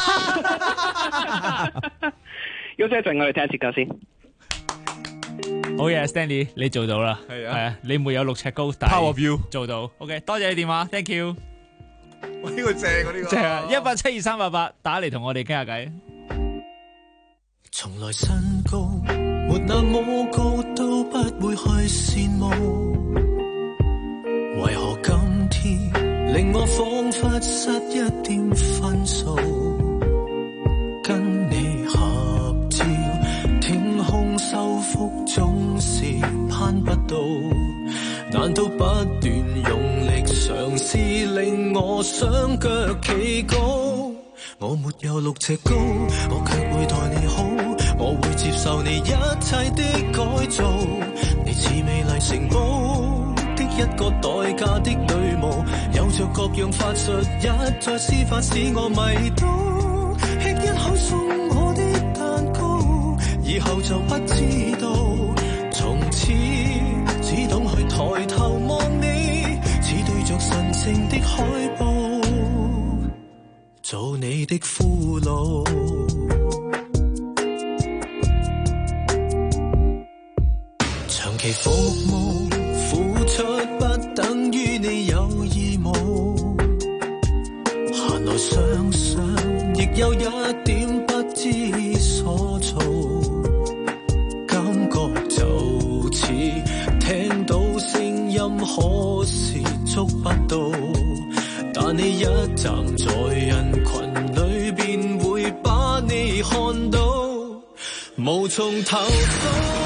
V: 休息一陣，我哋聽一隻歌先。
T: 好嘢 ，Stanley， 你做到啦！係啊，你沒有6尺高，但係做到。OK， 多謝你電話 ，Thank you。
S: 呢個正啊！呢個
T: 正啊！172-388打嚟同我哋傾下偈。
E: 從來身高沒那麼高，都不會去羨慕。為何今天令我彷彿失一點分數？跟你合照，天空修復總是攀不到。難道不斷用力嘗試令我雙腳企高？我沒有6尺高，我卻會待你好，我會接受你一切的改造。你似美麗城堡的一個代價的女巫，有着各樣法術，一再施法使我迷倒。吃一口送我的蛋糕，以後就不知道，從此只懂去抬頭望你，似對着神聖的海報。 做你的俘虜。長期服務付出不等於你有義務，閒來想想亦有一點不知所措，感覺就似聽到聲音可是捉不到，但你一站在人群裏便會把你看到，無從投訴。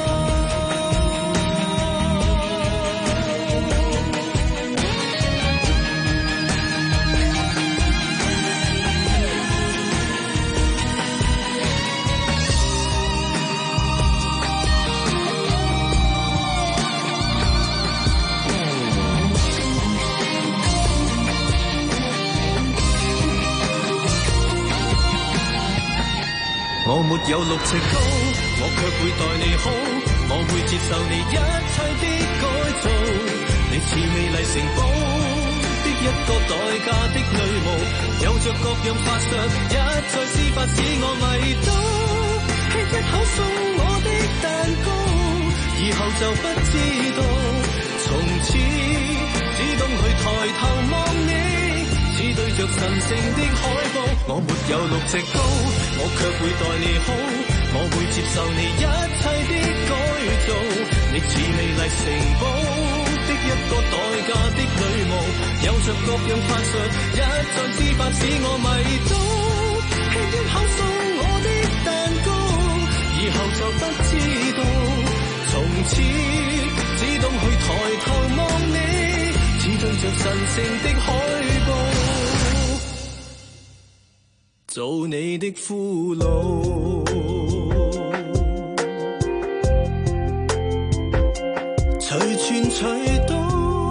E: 我沒有6尺高，我卻會待你好，我會接受你一切的改造。你似美麗城堡的一個待嫁的女巫，有着各樣法術，一再施法使我迷倒。吃一口送我的蛋糕，以後就不知道，從此只懂去抬頭望你。只對着神聖的海報，我沒有6尺高，我卻會待你好，我會接受你一切的改造。你似美麗城堡的一個待嫁的女巫，有着各樣法術，一再施法使我迷倒。吃一口送我的蛋糕，以後就不知道，從此只懂去抬頭望你，只對着神聖的海報。做你的俘虜，隨傳隨到。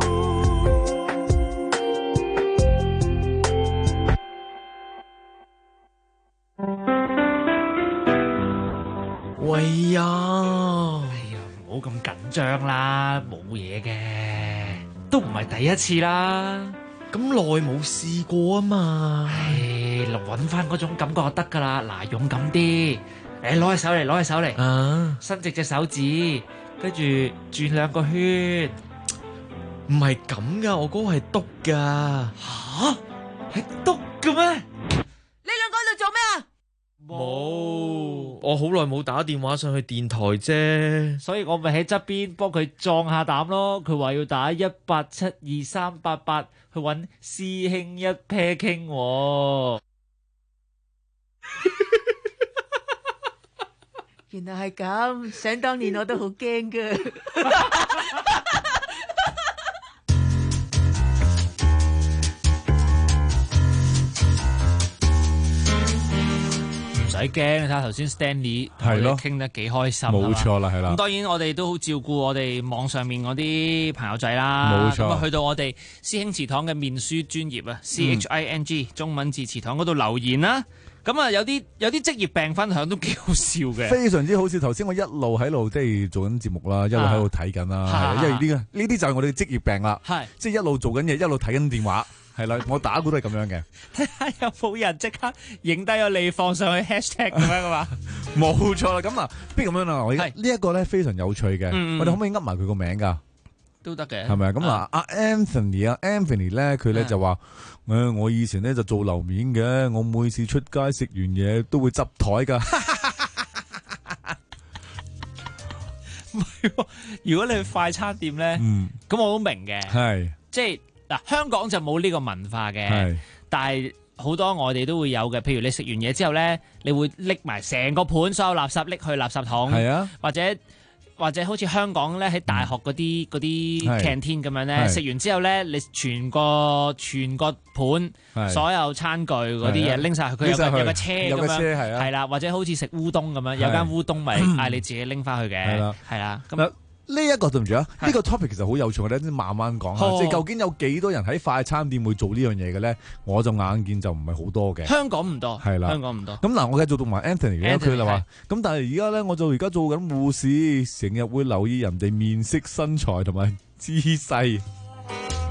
T: 喂呀，唔好咁緊張啦，冇嘢嘅，都唔係第一次啦。
R: 咁耐冇試過啊嘛，
T: 揾翻嗰種感覺就得噶啦。嗱，勇敢啲，攞起手嚟，攞起手嚟，伸直隻手指，跟住轉2個圈。
R: 唔係咁噶，我嗰個係篤噶。
T: 吓？係篤嘅咩？
O: 你兩個喺度做咩啊？
R: 冇，我好耐冇打電話上去電台啫，
T: 所以我咪喺側邊幫佢壯下膽咯。佢話要打18723888去揾師兄一 pair 傾。
O: 原來係咁，想當年我都好驚噶。
T: 唔使驚，你睇下頭先 Stanley 同我哋傾得幾開心，
S: 冇錯啦，係啦。
T: 咁當然我哋都好照顧我哋網上面嗰啲朋友仔啦。
S: 冇錯。
T: 咁啊，去到我哋師兄祠堂嘅面書專頁啊，CHING 中文字祠堂嗰度留言啦。咁啊，有啲職業病分享都幾好笑嘅，
S: 非常之好笑。頭先我一路喺度即係做緊節目啦，一路喺度睇緊啦，因為呢啲就係我哋嘅職業病啦，即係一路做緊嘢，一路睇緊電話，係啦，我打鼓都係咁樣嘅。
T: 睇下有冇人即刻影低咗你放上去 hashtag 咁樣噶嘛？
S: 冇錯啦，咁啊，不如咁樣啦，我呢一個咧非常有趣嘅，我哋可唔可以噏埋佢個名噶？
T: 都得嘅，
S: 係咪咁啊？阿 Anthony 咧，佢咧就話：我以前咧就做樓面嘅，我每次出街食完嘢都會執台噶。
T: 唔係，如果你去快餐店咧，咁我都明嘅，
S: 係
T: 即係嗱，香港就冇呢個文化嘅，但係好多我哋都會有嘅。譬如你食完嘢之後咧，你會拎埋成個盤所有垃圾拎去垃圾桶，
S: 係啊，
T: 或者好似香港咧喺大學嗰啲canteen咁樣咧，食完之後咧，你全個盤所有餐具嗰啲嘢拎晒去，佢有個車咁樣，係啦，或者好似食烏冬咁樣，有間烏冬咪嗌你自己拎翻去嘅，係啦，咁。
S: 呢一個對唔住啊，呢個 topic 其實好有趣，我哋慢慢講下，即係究竟有幾多人喺快餐店會做呢樣嘢嘅咧？我就眼見就唔係好多嘅。
T: 香港唔多，
S: 係啦，
T: 香港唔多。
S: 咁嗱，我繼續讀埋 Anthony 嘅，佢就話：咁但係而家咧，我就而家做緊護士，成日會留意人哋面色、身材同埋姿勢。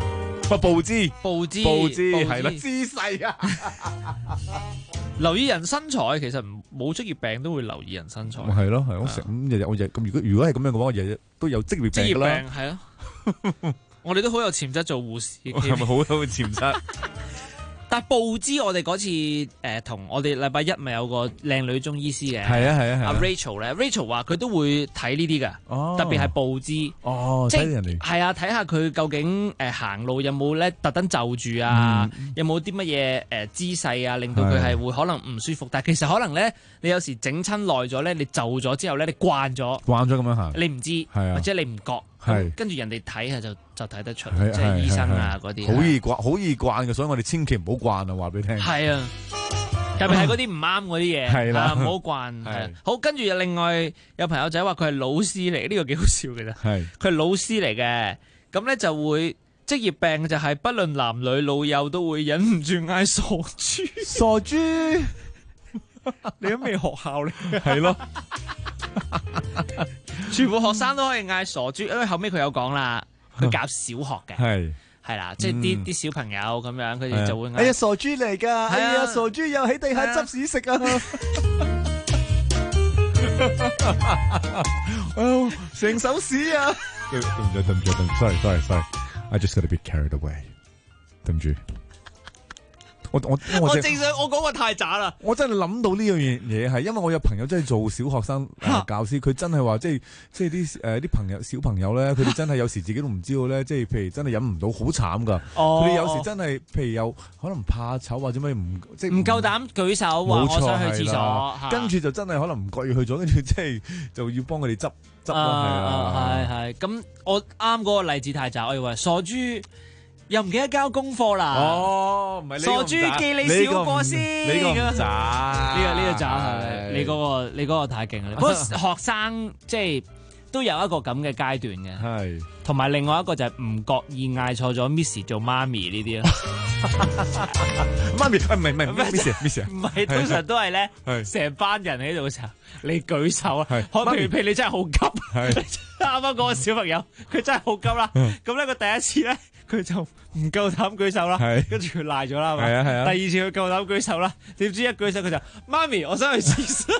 S: 步姿係啦，
T: 姿
S: 勢啊。
T: 留意人身材，其實冇職業病都會留意人身材。
S: 係咯，係我成咁日日我日咁，如果係咁樣嘅話，我日日都有職業病㗎啦。
T: 職業病係啊，我哋都好有潛質做護士。
S: 係咪好有潛質？
T: 但係報知我哋嗰次同我哋禮拜一咪有個靚女中醫師嘅，
S: 係啊
T: 阿 Rachel 咧 ，Rachel 話佢都會睇呢啲㗎，特別係報知，即係人哋係啊，睇下佢究竟行路有冇咧特登就住啊，有冇啲乜嘢姿勢啊，令到佢係會可能唔舒服。但係其實可能咧，你有時整親耐咗咧，你就咗之後咧，你慣咗
S: 咁樣行，
T: 你唔知，或者你唔覺。
S: 係
T: 跟住人哋睇下就睇得出，即係醫生啊嗰啲，
S: 好易慣嘅，所以我哋千祈唔好慣啊！話俾你聽。係
T: 啊，特別係嗰啲唔啱嗰啲嘢，係啦，唔好慣。係好，跟住另外有朋友仔話佢係老師嚟，呢個幾好笑嘅啫。係佢係老師嚟嘅，咁咧就會職業病就係不論男女老幼都會忍唔住嗌傻豬，
S: 傻豬。
T: 你都未學校嚟嘅，
S: 係咯。
T: 全部學生都可以嗌傻豬，因為後尾佢有講啦，佢教小學嘅，係啦，即係啲小朋友咁樣，佢哋就會嗌。
S: 哎呀，傻豬嚟㗎！哎呀，傻豬又喺地下執屎食啊！成手屎啊！對唔住 ，sorry，I just gotta be carried away。對唔住。我
T: 正想我講個太渣啦！
S: 我真係諗到呢樣嘢係，因為我有朋友真係做小學生教師，佢真係話即係啲朋友小朋友咧，佢哋真係有時自己都唔知道咧，即係譬如真係忍唔到，好慘噶。佢哋有時真係譬如有可能怕醜或者咩唔
T: 夠膽舉手話我想去廁所，
S: 跟住就真係可能唔覺意去咗，跟住即係就要幫佢哋執咯，
T: 係咁我啱嗰個例子太渣，我以為傻豬。又唔記得交功課啦！
S: 哦，唔係
T: 傻豬記你小過先，
S: 呢個渣，
T: 呢個渣係你嗰個太勁啦！不過學生即係都有一個咁嘅階段嘅，係同埋另外一個就係唔覺意嗌錯咗 Miss 做媽咪呢啲啦。
S: 媽咪唔係 Miss
T: 唔係通常都係咧，成班人喺度嘅時候，你舉手啊！譬如你真係好急，啱啱嗰個小朋友佢真係好急啦，咁咧佢第一次咧。佢就唔夠膽舉手啦，跟住佢賴咗啦，係咪？第二次佢夠膽舉手啦，點知一舉手佢就媽咪，我想去廁所，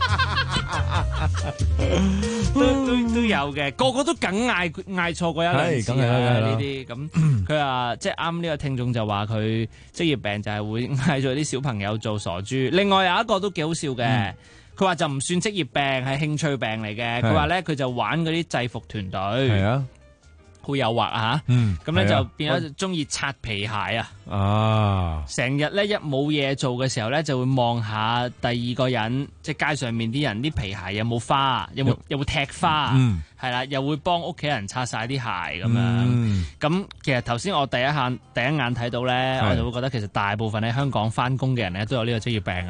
T: 都有嘅，個個都梗嗌錯過一兩次呢啲咁。佢話即係啱呢個聽眾就話佢職業病就係會嗌咗啲小朋友做傻豬。另外有一個都幾好笑嘅，佢話就唔算職業病，係興趣病嚟嘅。佢話咧佢就玩嗰啲制服團隊。係啊。好誘惑啊！咁咧就變咗中意擦皮鞋啊！成日咧一冇嘢做嘅時候咧，就會望下第二個人，即係街上面啲人啲皮鞋有冇花，有冇踢花，係啦，又會幫屋企人擦晒啲鞋咁樣。咁其實頭先我第一眼睇到咧，我就會覺得其實大部分喺香港翻工嘅人咧都有呢個職業病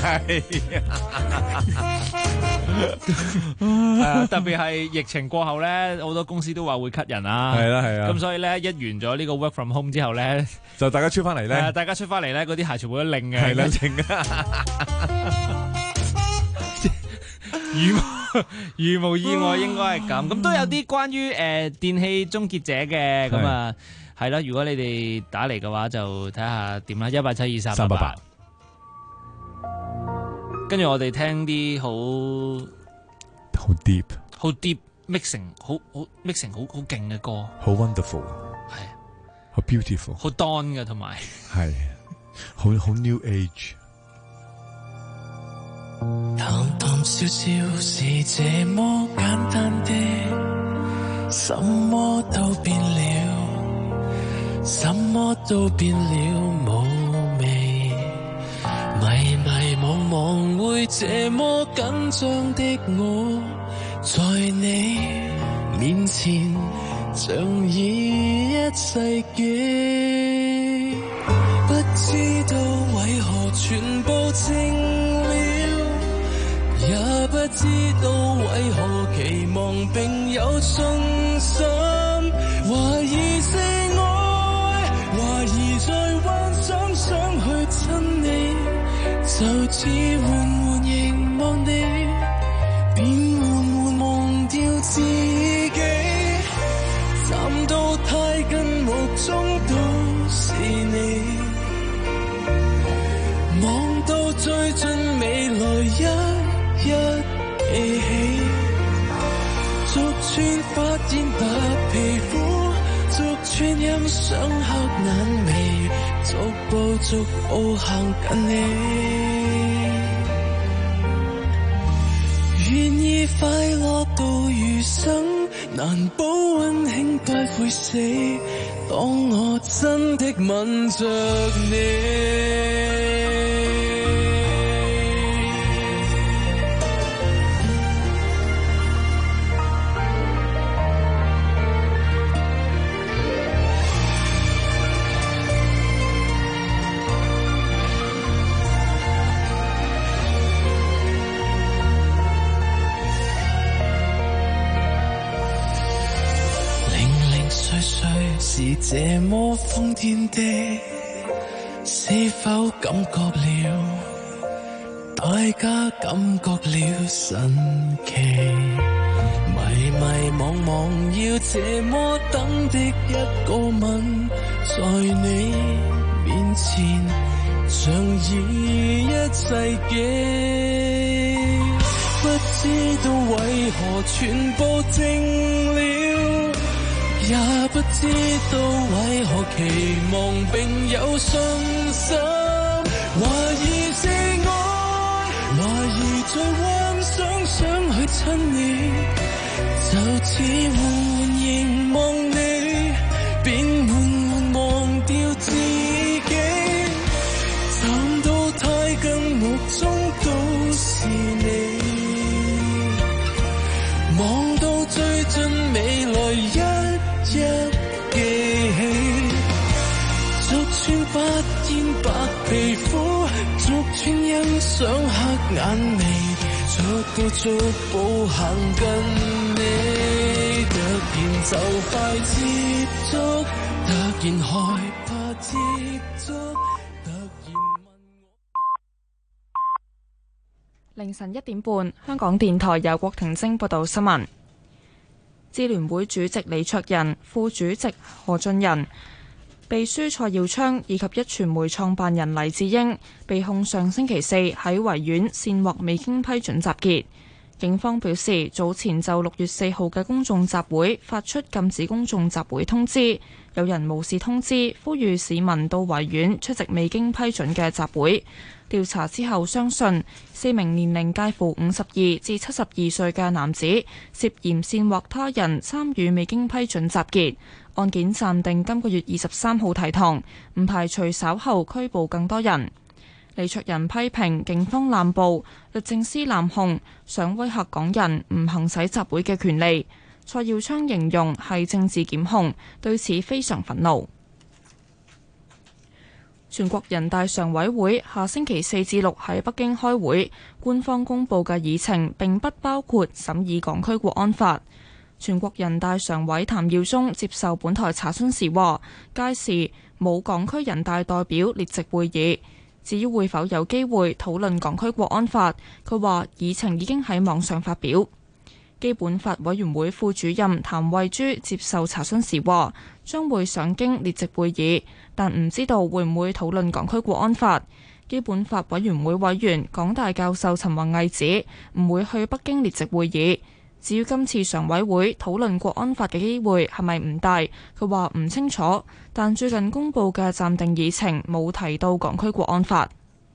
T: 啊！特別係疫情過後咧，好多公司都話會 cut 人啊，係啊。咁所以咧，一完咗呢個 work from home 之後咧，
S: 就大家出翻嚟咧，
T: 大家出翻嚟咧，嗰啲鞋全部都擰嘅，
S: 係啦，擰啊！
T: 如無意外應該係咁，咁都有啲關於電器終結者嘅，咁啊係啦。如果你哋打嚟嘅話，就睇下點啦，1872388。跟住我哋聽啲好 deep mixing 好 mixing 好勁嘅歌，
S: 好 wonderful， 係好 beautiful，
T: 好 dawn 嘅，同埋
S: 係好 new age。
E: 談談笑笑是這麼簡單的，什麼都變了，什麼都變了無味，迷迷惘惘會這麼緊張的我，在你面前像已一世紀，不知道為何全部靜了，也不知道為何期望並有信心，懷疑是愛，懷疑在幻想想去親你，就似緩緩凝望你，便緩緩忘掉自己，站到太近，目中都雙黑眼眉，逐步行近你。願意快樂到餘生，難保溫馨不會死。當我真的吻着你。是這麼瘋癲的，是否感覺了？大家感覺了神奇，迷迷惘惘要這麼等的一個吻，在你面前像已一世紀，不知道為何全部靜了。也不知道為何期望並有信心，懷疑是愛，懷疑在幻想想去親你，就似緩緩凝望你，便緩緩忘掉自己，站到太近目中都是你，望到最近未來一記起，逐寸發現白皮膚，逐寸欣賞黑眼眉，逐步行近你，突然就快接觸，突然害怕接觸，突然問我。
A: 凌晨1點半，香港電台由郭婷晶報道新聞。支聯會主席李卓人、副主席何俊仁、秘書蔡耀昌以及壹傳媒創辦人黎智英被控上星期四喺維園煽惑未經批准集結。警方表示，早前就6月4號嘅公眾集會發出禁止公眾集會通知，有人無視通知，呼籲市民到維園出席未經批准嘅集會。調查之後相信4名年齡介乎52至72歲嘅男子涉嫌煽惑他人參與未經批准集結，案件暫定今個月23號提堂，唔排除稍後拘捕更多人。李卓人批評警方濫捕，律政司濫控，想威嚇港人唔行使集會嘅權利。蔡耀昌形容係政治檢控，對此非常憤怒。全國人大常委會下星期4至6喺北京開會，官方公佈嘅議程並不包括審議港區國安法。全國人大常委譚耀宗接受本台查詢時話，屆時冇港區人大代表列席會議。至於會否有機會討論港區國安法，佢話議程已經喺網上發表。基本法委員會副主任譚慧珠接受查詢時話，將會上京列席會議，但唔知道會唔會討論港區國安法。基本法委員會委員港大教授陳弘毅指唔會去北京列席會議。至於今次常委會討論國安法嘅機會係咪唔大，佢話唔清楚，但最近公佈嘅暫定議程冇提到港區國安法。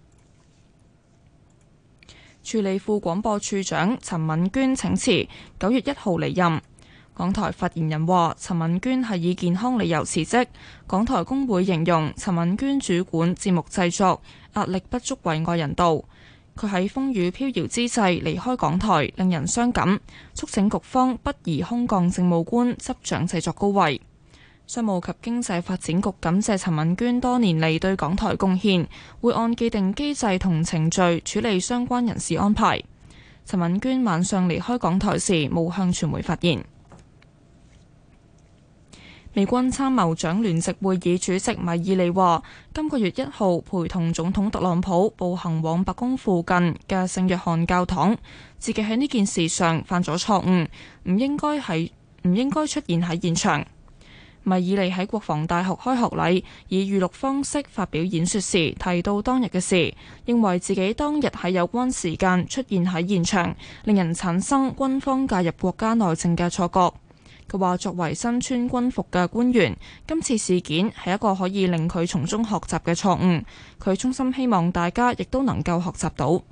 A: 處理副廣播處長陳敏娟請辭，9月1號離任。港台發言人話，陳敏娟係以健康理由辭職。港台工會形容陳敏娟主管節目製作壓力不足為外人道。佢喺風雨飄搖之際離開港台，令人傷感，促請局方不宜空降政務官執掌製作高位。商務及經濟發展局感謝陳敏娟多年嚟對港台貢獻，會按既定機制同程序處理相關人事安排。陳敏娟晚上離開港台時冇向傳媒發言。美軍參謀長聯席會議主席米爾利話，今個月1號陪同總統特朗普步行往白宮附近嘅聖約翰教堂，自己喺呢件事上犯咗錯誤，唔應該出現喺現場。米爾利喺國防大學開學禮以預錄方式發表演說時提到當日嘅事，認為自己當日喺有關時間出現喺現場，令人產生軍方介入國家內政嘅錯覺。 佢話作為身穿軍服嘅官員，今次事件係一個可以令佢從中學習嘅錯誤。佢衷心希望大家亦都能夠學習到。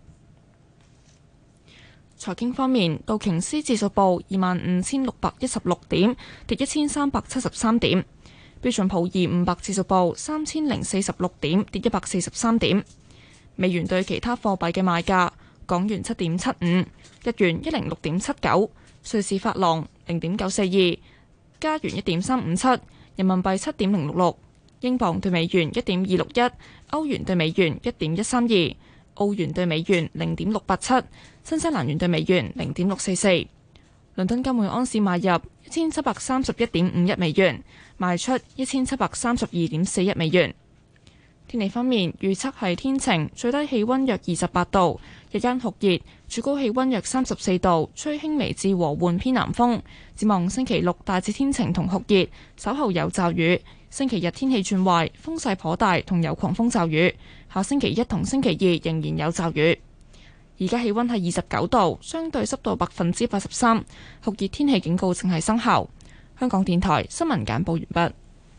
A: 財經方面，道瓊斯指數報25,616點，跌1373點；標準普爾500指數報3046點，跌143點。美元對其他貨幣嘅賣價：港元7.75，日元106.79，瑞士法郎0.942，加元1.357，人民幣7.066，英鎊對美元1.261，歐元對美元1.132，澳元對美元0.687，新西蘭元對美元0.644。倫敦金每安士買入1731.51美元，賣出1732.41美元。天氣方面，預測係天晴，最低氣溫約28度，日間酷熱，最高氣溫約34度，吹輕微至和緩偏南風。展望星期六大致天晴同酷熱，稍後有驟雨。星期日天氣轉壞，風勢頗大，同有狂風驟雨。下星期一同星期二仍然有驟雨。而家氣溫係29度，相對濕度83%，酷熱天氣警告正係生效。香港電台新聞簡報完畢。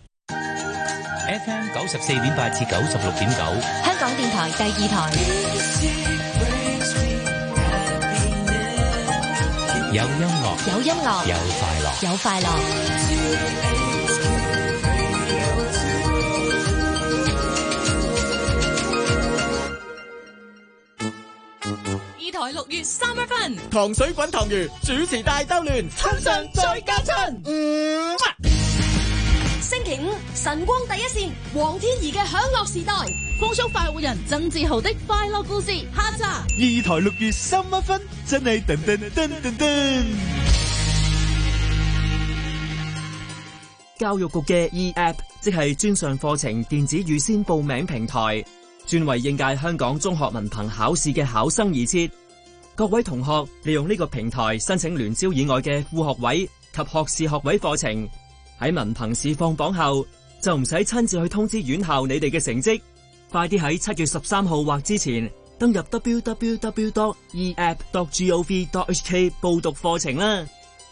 M: FM 94.8至96.9，
C: 香港電台第2台。
M: 有音樂，
C: 有音樂，
M: 有快樂，
C: 有快樂。
G: 二台6月3分，
O: 糖水滾糖魚主持大兜亂，親上再加親。
G: 星期五晨光第一線，黃天怡嘅享樂時代，風速快活人曾志豪的快樂故事下集。
B: 二台6月3分，真係噔噔噔噔噔。
F: 教育局嘅 eApp 即係專上課程電子預先報名平台，專為應屆香港中學文憑考試嘅考生而設。各位同學利用呢個平台申請聯招以外嘅副學位及學士學位課程。喺文憑試放榜後，就唔使親自去通知院校你哋嘅成績，快啲喺7月13號或之前登入 www.eapp.gov.hk 報讀課程啦。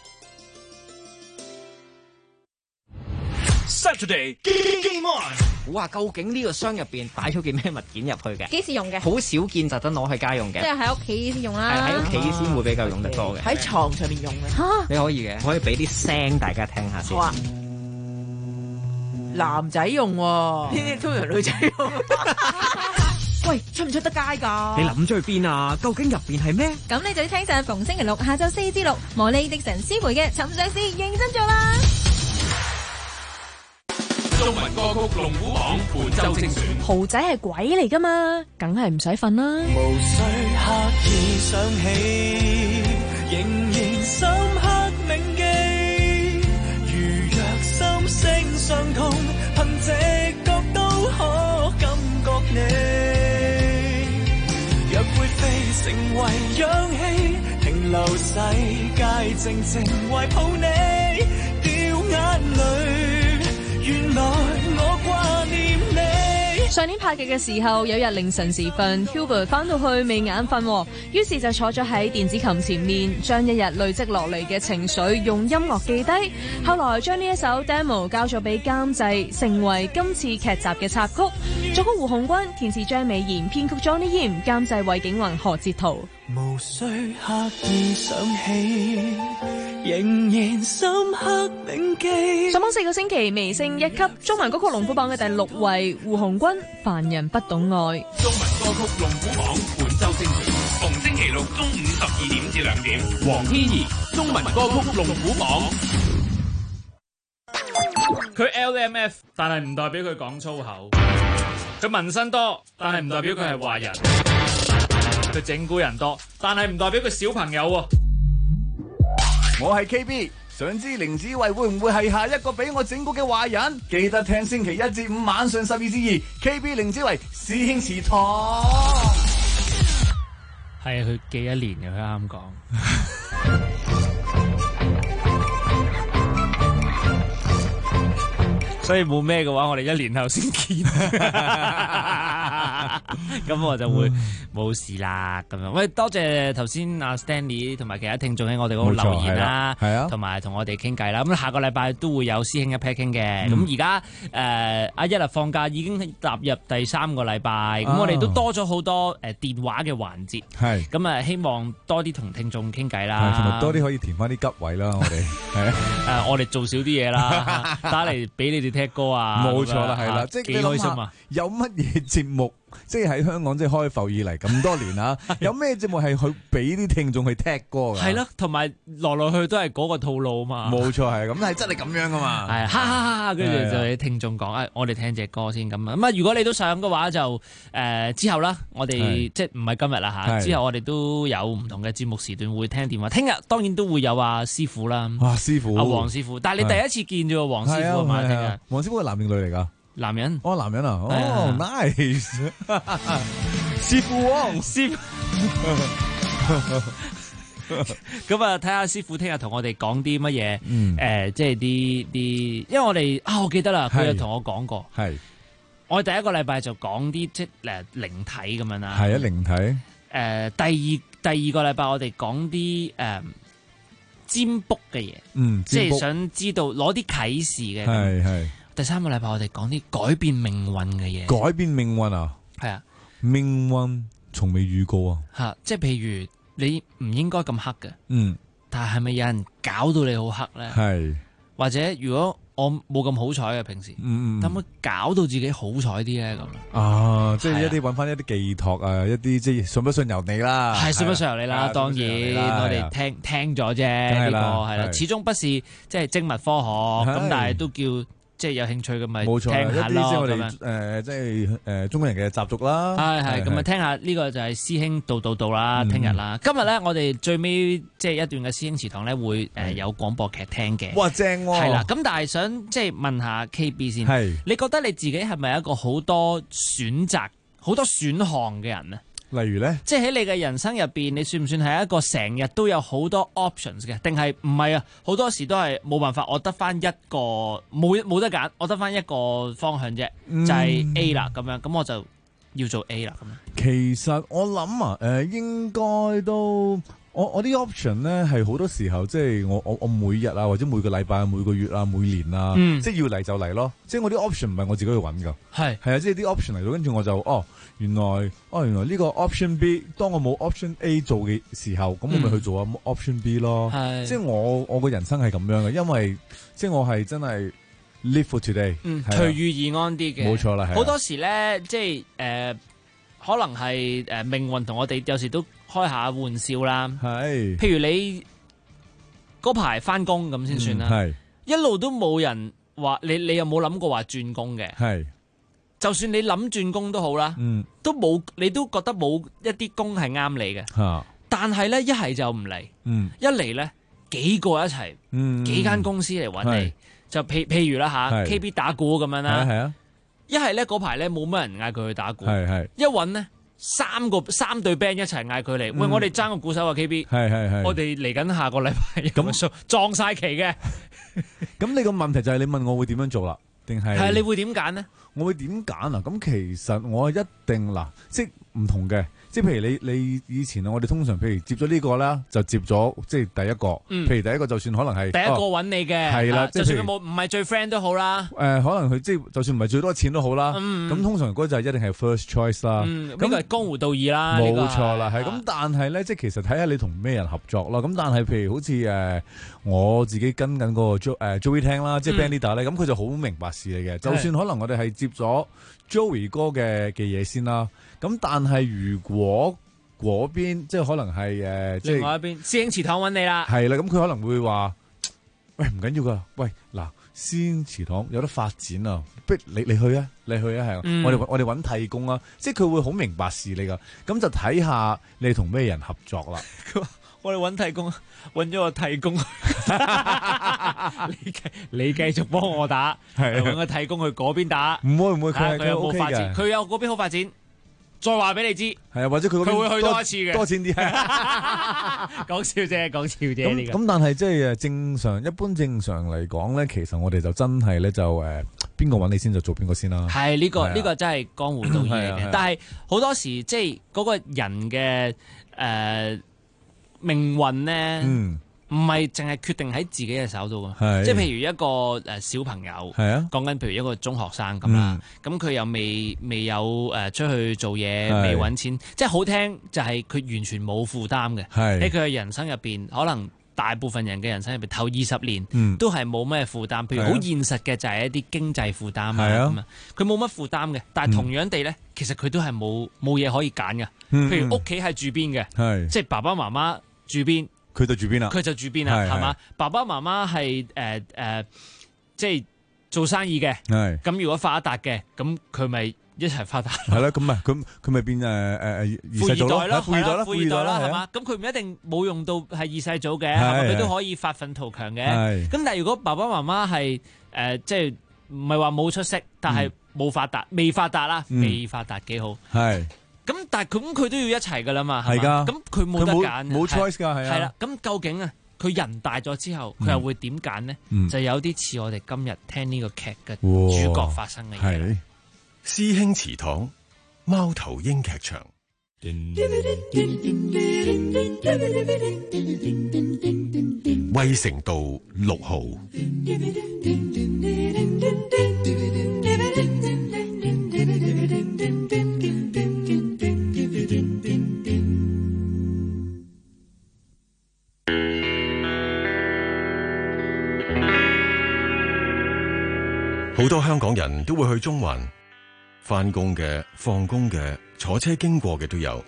B: Saturday Game On，
W: 估下究竟呢個箱入邊擺咗件咩物件入去嘅？
U: 幾時用嘅？
W: 好少見特登攞去家用嘅，
U: 即係喺屋企先用啦。
W: 係喺屋企先會比較用得多嘅。
U: 喺床上面用嘅。嚇！
W: 你可以嘅，可以俾啲聲大家聽下先。
U: 好啊。男仔用喎，呢啲通常女仔用。喂，出唔出得街㗎？
W: 你諗咗去邊啊？究竟入邊係咩？
U: 咁你就要聽上逢星期六下晝4至6，魔力迪神師妹嘅尋上司認真做啦。
Q: 中文歌曲龍虎榜本周精選，
D: 豪仔係鬼嚟噶嘛，梗係唔使瞓啦。
E: 無需刻意想起，仍然深刻銘記。如若心聲相通，憑直覺都可感覺你。若會飛成為氧氣，停留世界靜靜懷抱你，掉眼淚。原來我掛念你。
D: 上年拍劇嘅時候，有日凌晨時分 Hubert 翻到去未眼瞓，於是就坐咗喺電子琴前面，將一日累積落嚟嘅情緒用音樂記低。後來將呢一首 demo 交咗俾監製，成為今次劇集嘅插曲。作曲胡鴻鈞，填詞張美賢，編曲 Johnny Yim，監製韋景雲、何哲圖。
E: 無需刻意想起，仍然深刻銘記。
D: 上榜4個星期，微升1級，中文歌曲龍虎榜嘅第6位，胡鴻鈞《凡人不懂愛》。
Q: 中文歌曲龍虎榜本周精選，逢星期六中午12點至2點，黃天怡中文歌曲龍虎榜。
H: 佢 LMF， 但係唔代表佢講粗口；佢紋身多，但係唔代表佢係壞人；佢整蠱人多，但係唔代表佢小朋友喎。
S: 我係 KB， 想知凌子維會唔會係下一個俾我整蠱嘅壞人？記得聽星期1至5晚上12至2 ，KB 凌子維師兄祠堂。
H: 係佢記1年嘅，佢啱講。所以冇咩嘅話，我哋1年後先見。
T: 咁我就會冇事啦咁樣。喂，多謝頭先阿 Stanley 同埋其他聽眾喺我哋嗰度留言啦，
S: 係啊，
T: 同埋同我哋傾偈啦。咁下個禮拜都會有師兄一 pair 傾嘅。咁而家阿一日放假已經踏入第3個禮拜，咁我哋都多咗好多電話嘅環節。
S: 係
T: 咁啊，希望多啲同聽眾傾偈啦，
S: 同埋多啲可以填翻啲吉位啦，我哋係
T: 我哋做少啲嘢啦，打嚟俾你哋聽歌啊，
S: 冇錯啦，係啦，即係
T: 幾開心啊！
S: 有乜嘢節目？即係喺香港即係開埠以嚟咁多年啦，有咩節目係去俾啲聽眾去聽歌㗎？
T: 係咯，同埋來來去都係嗰個套路啊嘛。
S: 冇錯係咁，係真係咁樣噶嘛。
T: 係哈哈哈，跟住就啲聽眾講，我哋聽隻歌先咁啊。咁啊，如果你都想嘅話，就之後啦，我哋即係唔係今日啦嚇，之後我哋都有唔同嘅節目時段會聽電話。聽日當然都會有阿師傅啦，
S: 師傅，
T: 阿黃師傅。但係你第一次見咗黃師傅啊嘛？聽日
S: 黃師傅係男定女嚟㗎？
T: 男人，
S: 男人啊，nice， 師傅王，師傅，
T: 咁啊，睇下師傅聽日同我哋講啲乜嘢，即係啲，因為我哋我記得啦，佢有同我講過，
S: 係，
T: 我哋第一個禮拜就講啲即係靈體咁樣啦，
S: 係啊，靈體，
T: 第二個禮拜我哋講啲占卜嘅嘢，即係想知道攞啲啟示嘅，
S: 係。
T: 第3個禮拜我哋講啲改變命運嘅嘢，
S: 改變命運啊，
T: 係啊，
S: 命運從未遇過啊，
T: 即係譬如你唔應該咁黑嘅，但係咪有人搞到你好黑咧？係，或者如果我冇咁好彩嘅平時，可唔可以搞到自己好彩啲咧？咁
S: 啊，即係一啲揾翻一啲寄託啊，一啲即係信不信由你啦，
T: 係信不信由你啦，當然我哋聽咗啫，呢個係啦，始終不是即係精密科學咁，但係都叫。即係有興趣嘅咪聽下咯，
S: 一啲即係我哋即係中國人嘅習俗啦。
T: 係咁啊，聽下呢個就係師兄道啦，聽日啦。今日咧，我哋最尾即係一段嘅師兄祠堂咧，會有廣播劇聽嘅。
S: 哇，正喎！
T: 係啦，咁但係想即係問下 KB 先，係你覺得你自己係咪一個好多選擇、好多選項嘅人呢？
S: 例如咧，即
T: 係喺你嘅人生入邊，你算唔算係一個成日都有好多 options 嘅？定係唔係啊？好多時都係冇辦法，我得翻一個冇得揀，我得翻一個方向啫，就係 A 啦咁樣，咁我就要做 A 啦咁樣。
S: 其實我諗啊，應該都我啲 option 咧係好多時候，即係我每日啊，或者每個禮拜、每個月啊、每年啊，即係要嚟就嚟咯。即係我啲 option 唔係我自己去揾噶，係啊，即係啲 option 嚟到，跟住我就原來呢個 option B， 當我冇 option A 做嘅時候，咁我咪去做 option B 咯。即係我個人生係咁樣嘅，因為即係我係真係 live for today，
T: 隨遇而安啲嘅。
S: 冇錯啦，
T: 好多時咧，即係可能係命運同我哋有時都開下玩笑啦。係，譬如你嗰排翻工咁先算啦，一路都冇人話你有冇諗過話轉工嘅？係。就算你諗轉工都好啦，都冇，你都覺得冇一啲工係啱你嘅。但係咧，一係就唔嚟，一嚟咧幾個一齊，幾間公司嚟揾你，就譬如啦吓 KB 打鼓咁樣啦。一係咧嗰排咧冇乜人嗌佢去打鼓，一揾咧三隊 band 一齊嗌佢嚟，喂，我哋爭個鼓手啊 KB，我哋嚟緊下個禮拜咁撞晒期嘅。
S: 咁你個問題就係你問我會點樣做啦？定係
T: 你會點揀呢？
S: 我會點揀啊？咁其實我一定嗱，即係唔同嘅，即係譬如你以前我哋通常譬如接咗呢個啦，就接咗即係第一個。譬如第一個就算可能係
T: 第一個揾你嘅，係啦，就算佢唔係最 friend 都好啦。
S: 可能佢即係就算唔係最多錢都好啦。咁通常嗰就一定係 first choice 啦。
T: 咁係江湖道義啦。
S: 冇錯啦，係咁。但係咧，即係其實睇下你同咩人合作咯。咁但係譬如好似我自己跟緊嗰個Joey 聽啦，即係 band leader 咧，咁佢就好明白事嚟嘅。就算可能我哋係接咗 Joey 哥嘅嘢先啦，咁但係如果嗰邊即係可能係
T: 另外一邊師兄祠堂揾你啦，
S: 係啦，咁佢可能會話：喂，唔緊要噶，喂嗱，師兄祠堂有得發展啊，不如你去啊，係，我哋揾替工啊，即係佢會好明白事你噶，咁就睇下你同咩人合作啦。
T: 我哋揾替工，揾咗個替工，你繼續幫我打，揾個替工去嗰邊打，
S: 唔會，佢
T: 有冇發展？佢有嗰邊好發展， 再話俾你知。
S: 係啊，或者佢
T: 會去多一次嘅，
S: 多錢啲。
T: 講笑啫，講笑啫呢個。
S: 咁但係即係一般正常嚟講咧，其實我哋就真係咧就邊個揾你先就做邊個先啦。
T: 係呢個真係江湖道義嚟嘅。但係好多時即係嗰個人嘅命運咧。唔係淨係決定喺自己嘅手度嘅，即係譬如一個小朋友，講緊譬如一個中學生咁啦，咁佢又未有出去做嘢，未揾錢，即係好聽就係佢完全冇負擔嘅。喺佢嘅人生入邊，可能大部分人嘅人生入邊頭20年都係冇咩負擔。譬如好現實嘅就係一啲經濟負擔啊咁啊，佢冇乜負擔嘅，但係同樣地咧，其實佢都係冇嘢可以揀嘅。譬如屋企係住邊嘅，即係爸爸媽媽住邊。
S: 佢就住邊啦，
T: 佢就住邊啦，係嘛？爸爸媽媽係即係做生意嘅，咁如果發達嘅，咁佢咪一齊發達。
S: 係啦，咁啊，佢咪變
T: 富二代咯，富二代啦，係嘛？咁佢唔一定冇用到係二世祖嘅，佢都可以發奮圖強嘅。咁但係如果爸爸媽媽係即係唔係話冇出息，但係冇發達，未發達啦，未發達幾好。係。咁但係咁佢都要一齊噶啦嘛，係嘛？咁佢冇得揀，
S: 冇 choice 噶，係啊。
T: 係啦，咁究竟啊，佢人大咗之後，佢又會點揀呢？就有啲似我哋今日聽呢個劇嘅主角發生嘅嘢。
K: 師兄祠堂貓頭鷹劇場，衛城道6號。好多香港人都會去中環，返工嘅、放工嘅、坐車經過嘅都有。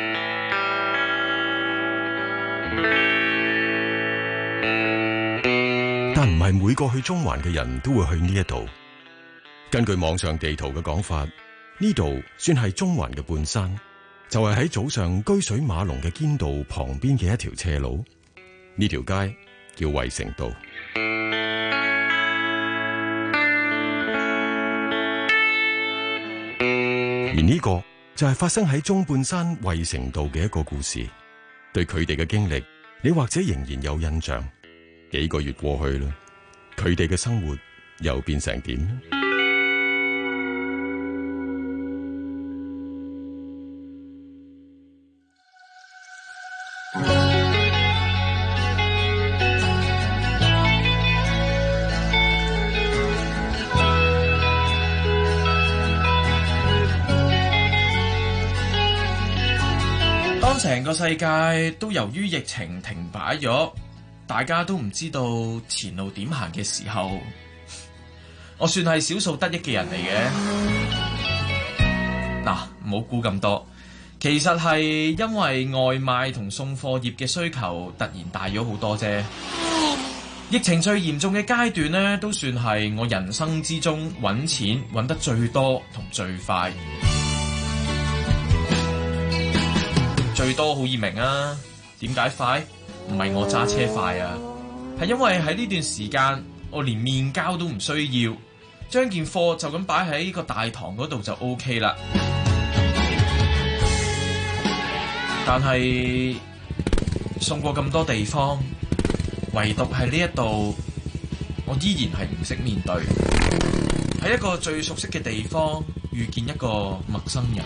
K: 但唔係每個去中環嘅人都會去呢一度。根據網上地圖嘅講法，呢度算係中環嘅半山，就係喺早上車水馬龍嘅堅道旁邊嘅一條斜路。呢條街叫衛城道。而呢個就係發生喺中半山衛城道嘅一個故事。對佢哋嘅經歷，你或者仍然有印象。幾個月過去啦，佢哋嘅生活又變成點？
L: 成個世界都由於疫情停擺咗，大家都唔知道前路點行嘅時候，我算係少數得益嘅人嚟嘅。嗱，唔好估咁多，其實係因為外賣同送貨業嘅需求突然大咗好多啫。疫情最嚴重嘅階段呢，都算係我人生之中揾錢揾得最多同最快。最多好易明啊，點解快？唔係我揸車快啊，係因為喺呢段時間我連面交都唔需要，將件貨就咁擺喺個大堂嗰度就 OK 啦。但係送過咁多地方，唯獨係呢一度，我依然係唔識面對。喺一個最熟悉嘅地方遇見一個陌生人。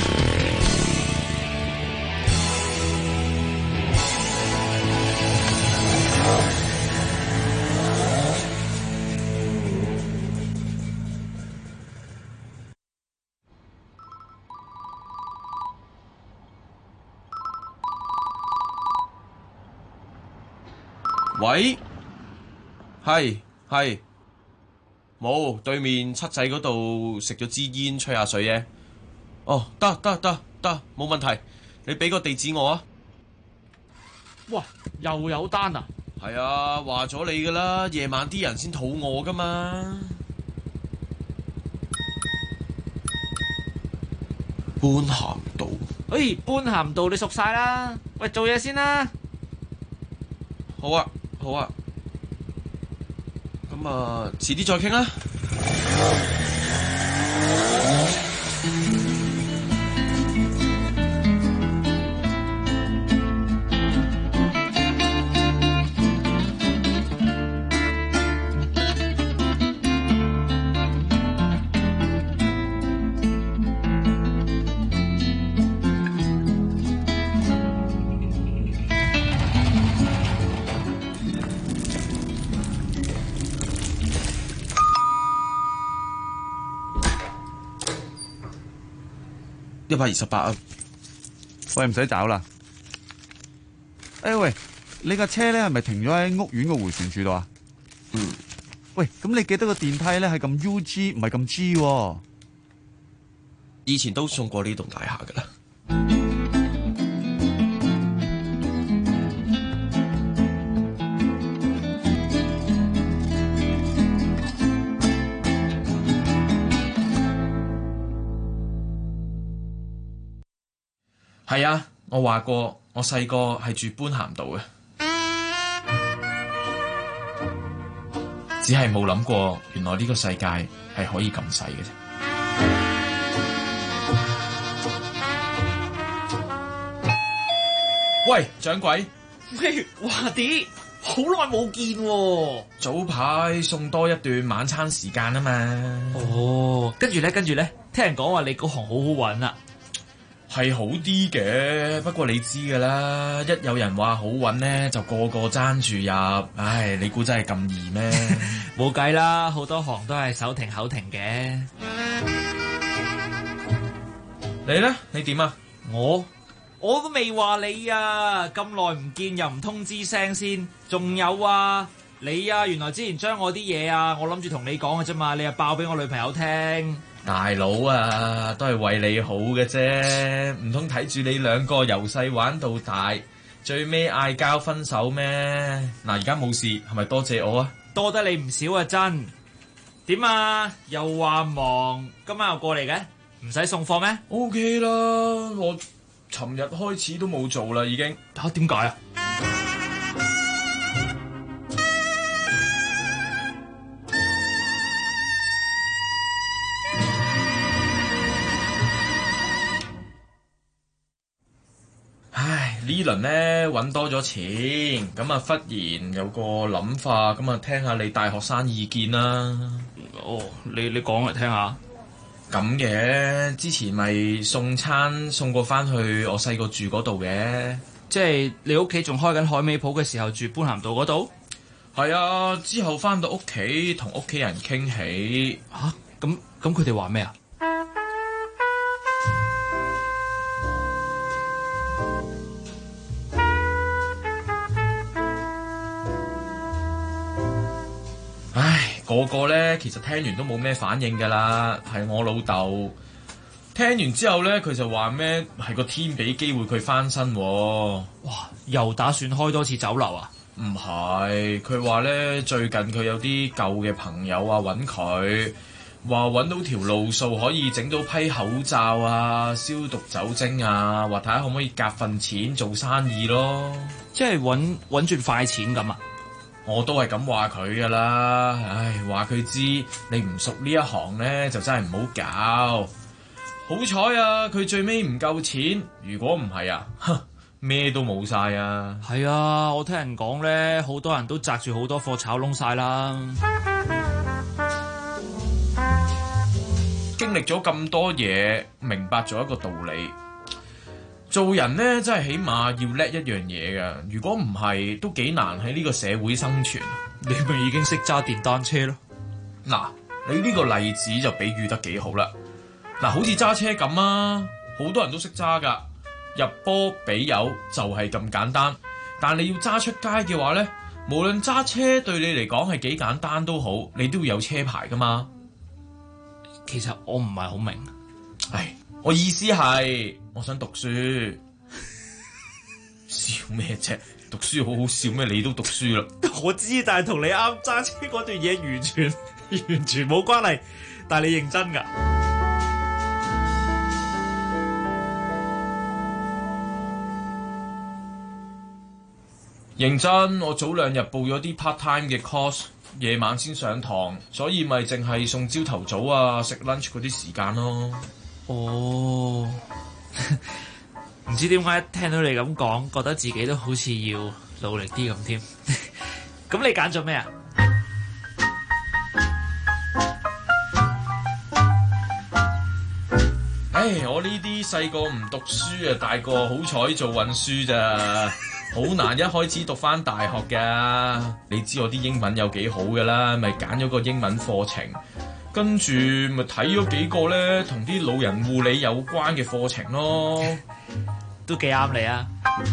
L: 喂，係，冇，對面七仔嗰度食咗支煙，吹下水啫。哦，得，冇問題，你俾個地址我啊。
T: 哇，又有單啊？
L: 係啊，話咗你噶啦，夜晚啲人先肚餓噶嘛。般咸道。
T: 般咸道你熟晒啦。喂，做嘢先啦。
L: 好啊。咁啊，遲啲再傾啦。 128啊。
I: 喂，唔使找啦。喂，你架車咧係咪停咗喺屋苑個迴旋處度啊？
L: 嗯。
I: 喂，咁你記得個電梯咧係咁 UG 唔係咁 G 喎。
L: 以前都送過呢棟大廈㗎啦。係啊，我話過，我細個係住般咸道嘅，只係冇諗過，原來呢個世界係可以咁細嘅啫。喂，掌櫃，
T: 喂，華弟，好耐冇見喎。
L: 早排送多一段晚餐時間啊嘛。
T: 哦，跟住咧，聽人講話你嗰行好好揾啊。
L: 係好啲嘅，不過你知㗎啦，一有人話好揾咧，就個個爭住入。唉，你估真係咁易咩？
T: 冇計啦，好多行都係手停口停嘅。
L: 你咧？你點啊？
T: 我都未話你啊，咁耐唔見又唔通知聲先。仲有啊，你啊，原來之前將我啲嘢啊，我諗住同你講嘅啫嘛，你又爆俾我女朋友聽。
L: 大佬啊，都係為你好嘅啫，唔通睇住你兩個由細玩到大，最尾嗌交分手咩？嗱，而家冇事，係咪多謝我啊？
T: 多得你唔少啊，真。點啊？又話忙，今晚又過嚟嘅，唔使送貨咩
L: ？OK 啦，我尋日開始都冇做啦，已經。
T: 嚇？點解啊？
L: 呢輪咧揾多咗錢，咁啊忽然有個諗法，咁啊聽下你大學生意見啦。
T: 哦，你講嚟聽下。
L: 咁嘅，之前咪送餐送過翻去我細個住嗰度嘅。
T: 即係你屋企仲開緊海味鋪嘅時候住般咸道嗰度？
L: 係啊，之後翻到屋企同屋企人傾起。
T: 嚇？咁佢哋話咩啊？
L: 個個咧，其實聽完都冇咩反應㗎啦。係我老豆聽完之後咧，佢就話咩係個天俾機會佢翻身喎。
T: 哇！又打算開多次酒樓啊？
L: 唔係，佢話咧最近佢有啲舊嘅朋友啊揾佢，話揾到條路數可以整到批口罩啊、消毒酒精啊，話睇下可唔可以夾份錢做生意咯。
T: 即係揾轉快錢咁啊？
L: 我都係咁話佢噶啦，唉，話佢知你唔熟呢一行咧，就真係唔好搞。好彩啊，佢最尾唔夠錢，如果唔係啊，咩都冇晒啊。
T: 係啊，我聽人講咧，好多人都擲住好多貨炒窿晒啦。
L: 經歷咗咁多嘢，明白咗一個道理。做人咧，真係起碼要叻一樣嘢㗎。如果唔係，都幾難喺呢個社會生存。
T: 你咪已經識揸電單車咯？
L: 嗱，你呢個例子就比喻得幾好啦。嗱，好似揸車咁啊，好多人都識揸㗎。入波俾油就係咁簡單。但你要揸出街嘅話咧，無論揸車對你嚟講係幾簡單都好，你都要有車牌㗎嘛。
T: 其實我唔係好明。
L: 唉，我意思係，我想讀書。笑咩啫？讀書好好笑咩？你都讀書啦。
T: 我知，但係同你啱揸車嗰段嘢完全冇關係。但係你認真㗎？
L: 認真，我早2日報咗啲 part time 嘅 course， 夜晚先上堂，所以咪淨係送朝頭早啊食 lunch 嗰啲時間咯。
T: 哦，唔知點解聽到你咁講，覺得自己都好似要努力啲咁添。咁你揀咗咩啊？
L: 唉，我呢啲細個唔讀書啊，大個好彩做運輸咋，好難一開始讀返大學㗎。你知我啲英文有幾好㗎啦，咪揀咗個英文課程。 跟住咪睇咗幾個咧同啲老人護理有關嘅課程咯，
T: 都幾啱你啊！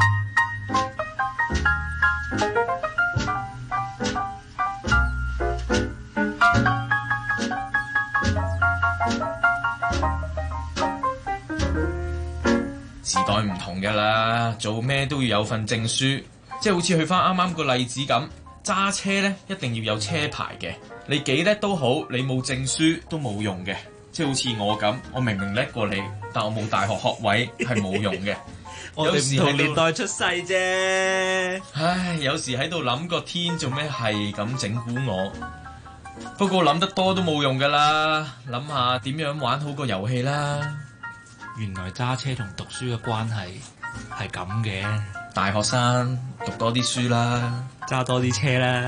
L: 時代唔同㗎啦，做咩都要有份證書，即係好似去翻啱啱個例子咁，揸車咧一定要有車牌嘅。你幾叻都好，你冇證書都冇用嘅。即係好似我咁，我明明叻過你，但我冇大學學位係冇用嘅。
T: 我哋唔同年代出世啫。
L: 唉，有時喺度諗個天做咩係咁整蠱我，不過諗得多都冇用㗎啦，諗下點樣玩好個遊戲啦。
T: 原來揸車同讀書嘅關係係咁嘅，
L: 大學生讀多啲書啦，
T: 揸多啲車啦。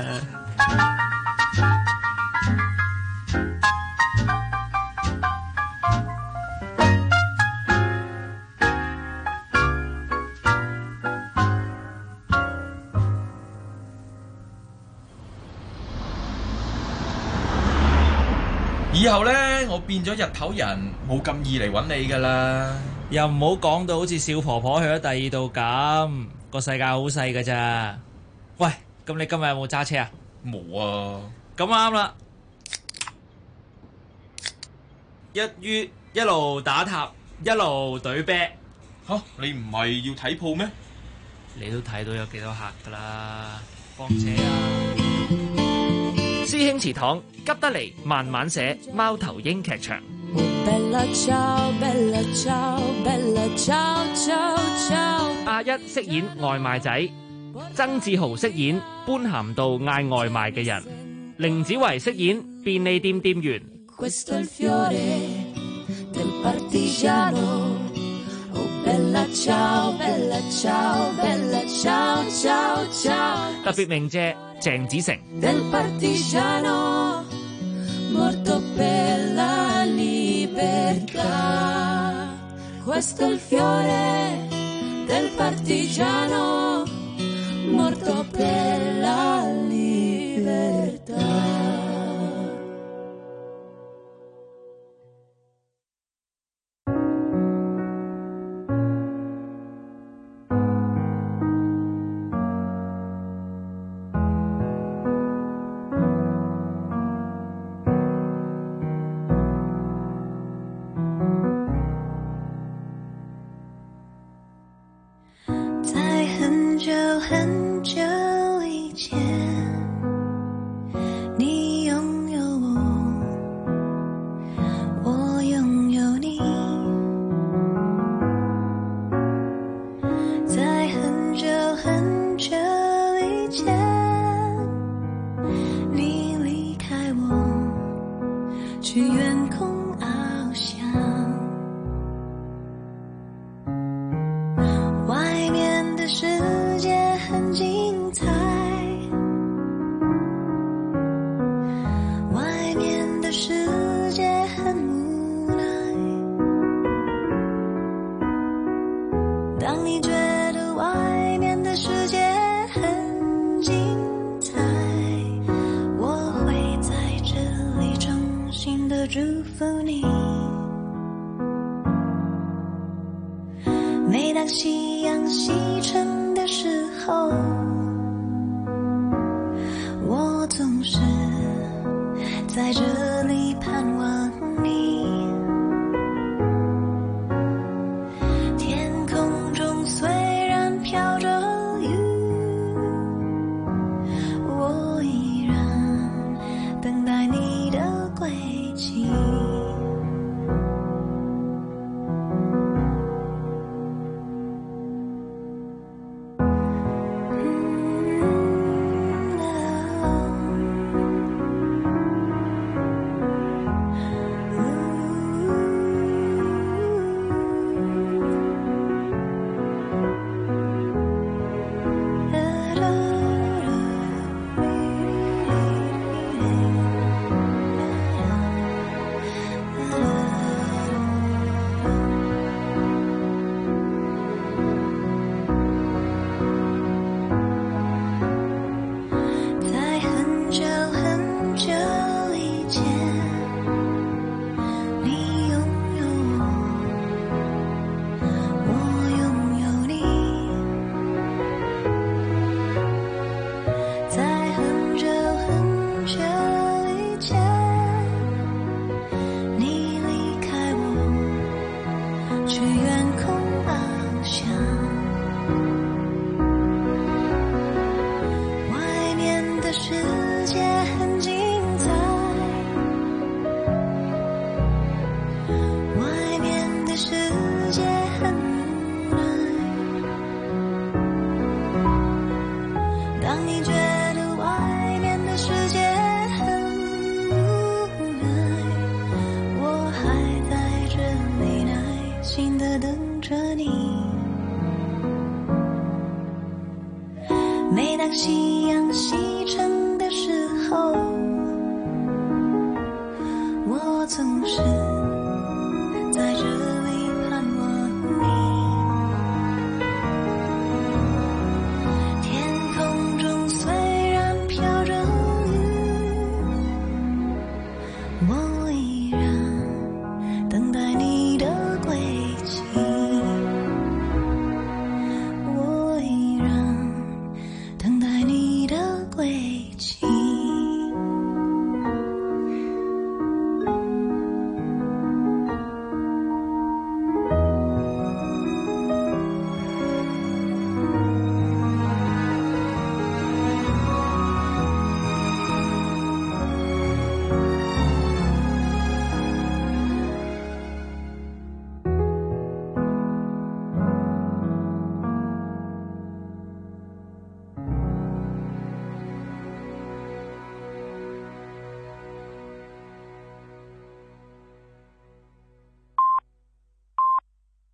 L: 以後呢，我變咗日頭人，冇咁易嚟揾你㗎啦。
T: 又唔好講到好似小婆婆去咗第二度咁，個世界好細㗎咋。喂，咁你今日有冇揸車啊？
L: 冇啊。
T: 咁啱啦，一路打塔，一路懟啤。
L: 嚇，你唔係要睇鋪咩？
T: 你都睇到有幾多客㗎啦，放車啊！師兄祠堂急得嚟，慢慢寫貓頭鷹劇場。阿一飾演外賣仔，曾志豪飾演般咸道嗌外賣嘅人，凌子維飾演便利店店員。特別鳴謝鄭子誠。
J: 很久以前，你拥有我，我拥有你。在很久很久以前，你离开我，去远空翱翔。外面的世界很精彩，外面的世界很无奈。当你觉得外面的世界很精彩，我会在这里衷心的祝福你。每当夕阳西沉的时候，我总是在这里盼望你。天空中虽然飘着雨，我依然等待你的归期。 去远空翱翔。外面的世界很精彩，外面的世界很无奈。当你觉得外面的世界很无奈，我还在这里耐心地等着你。每当夕阳西沉的时候，我总是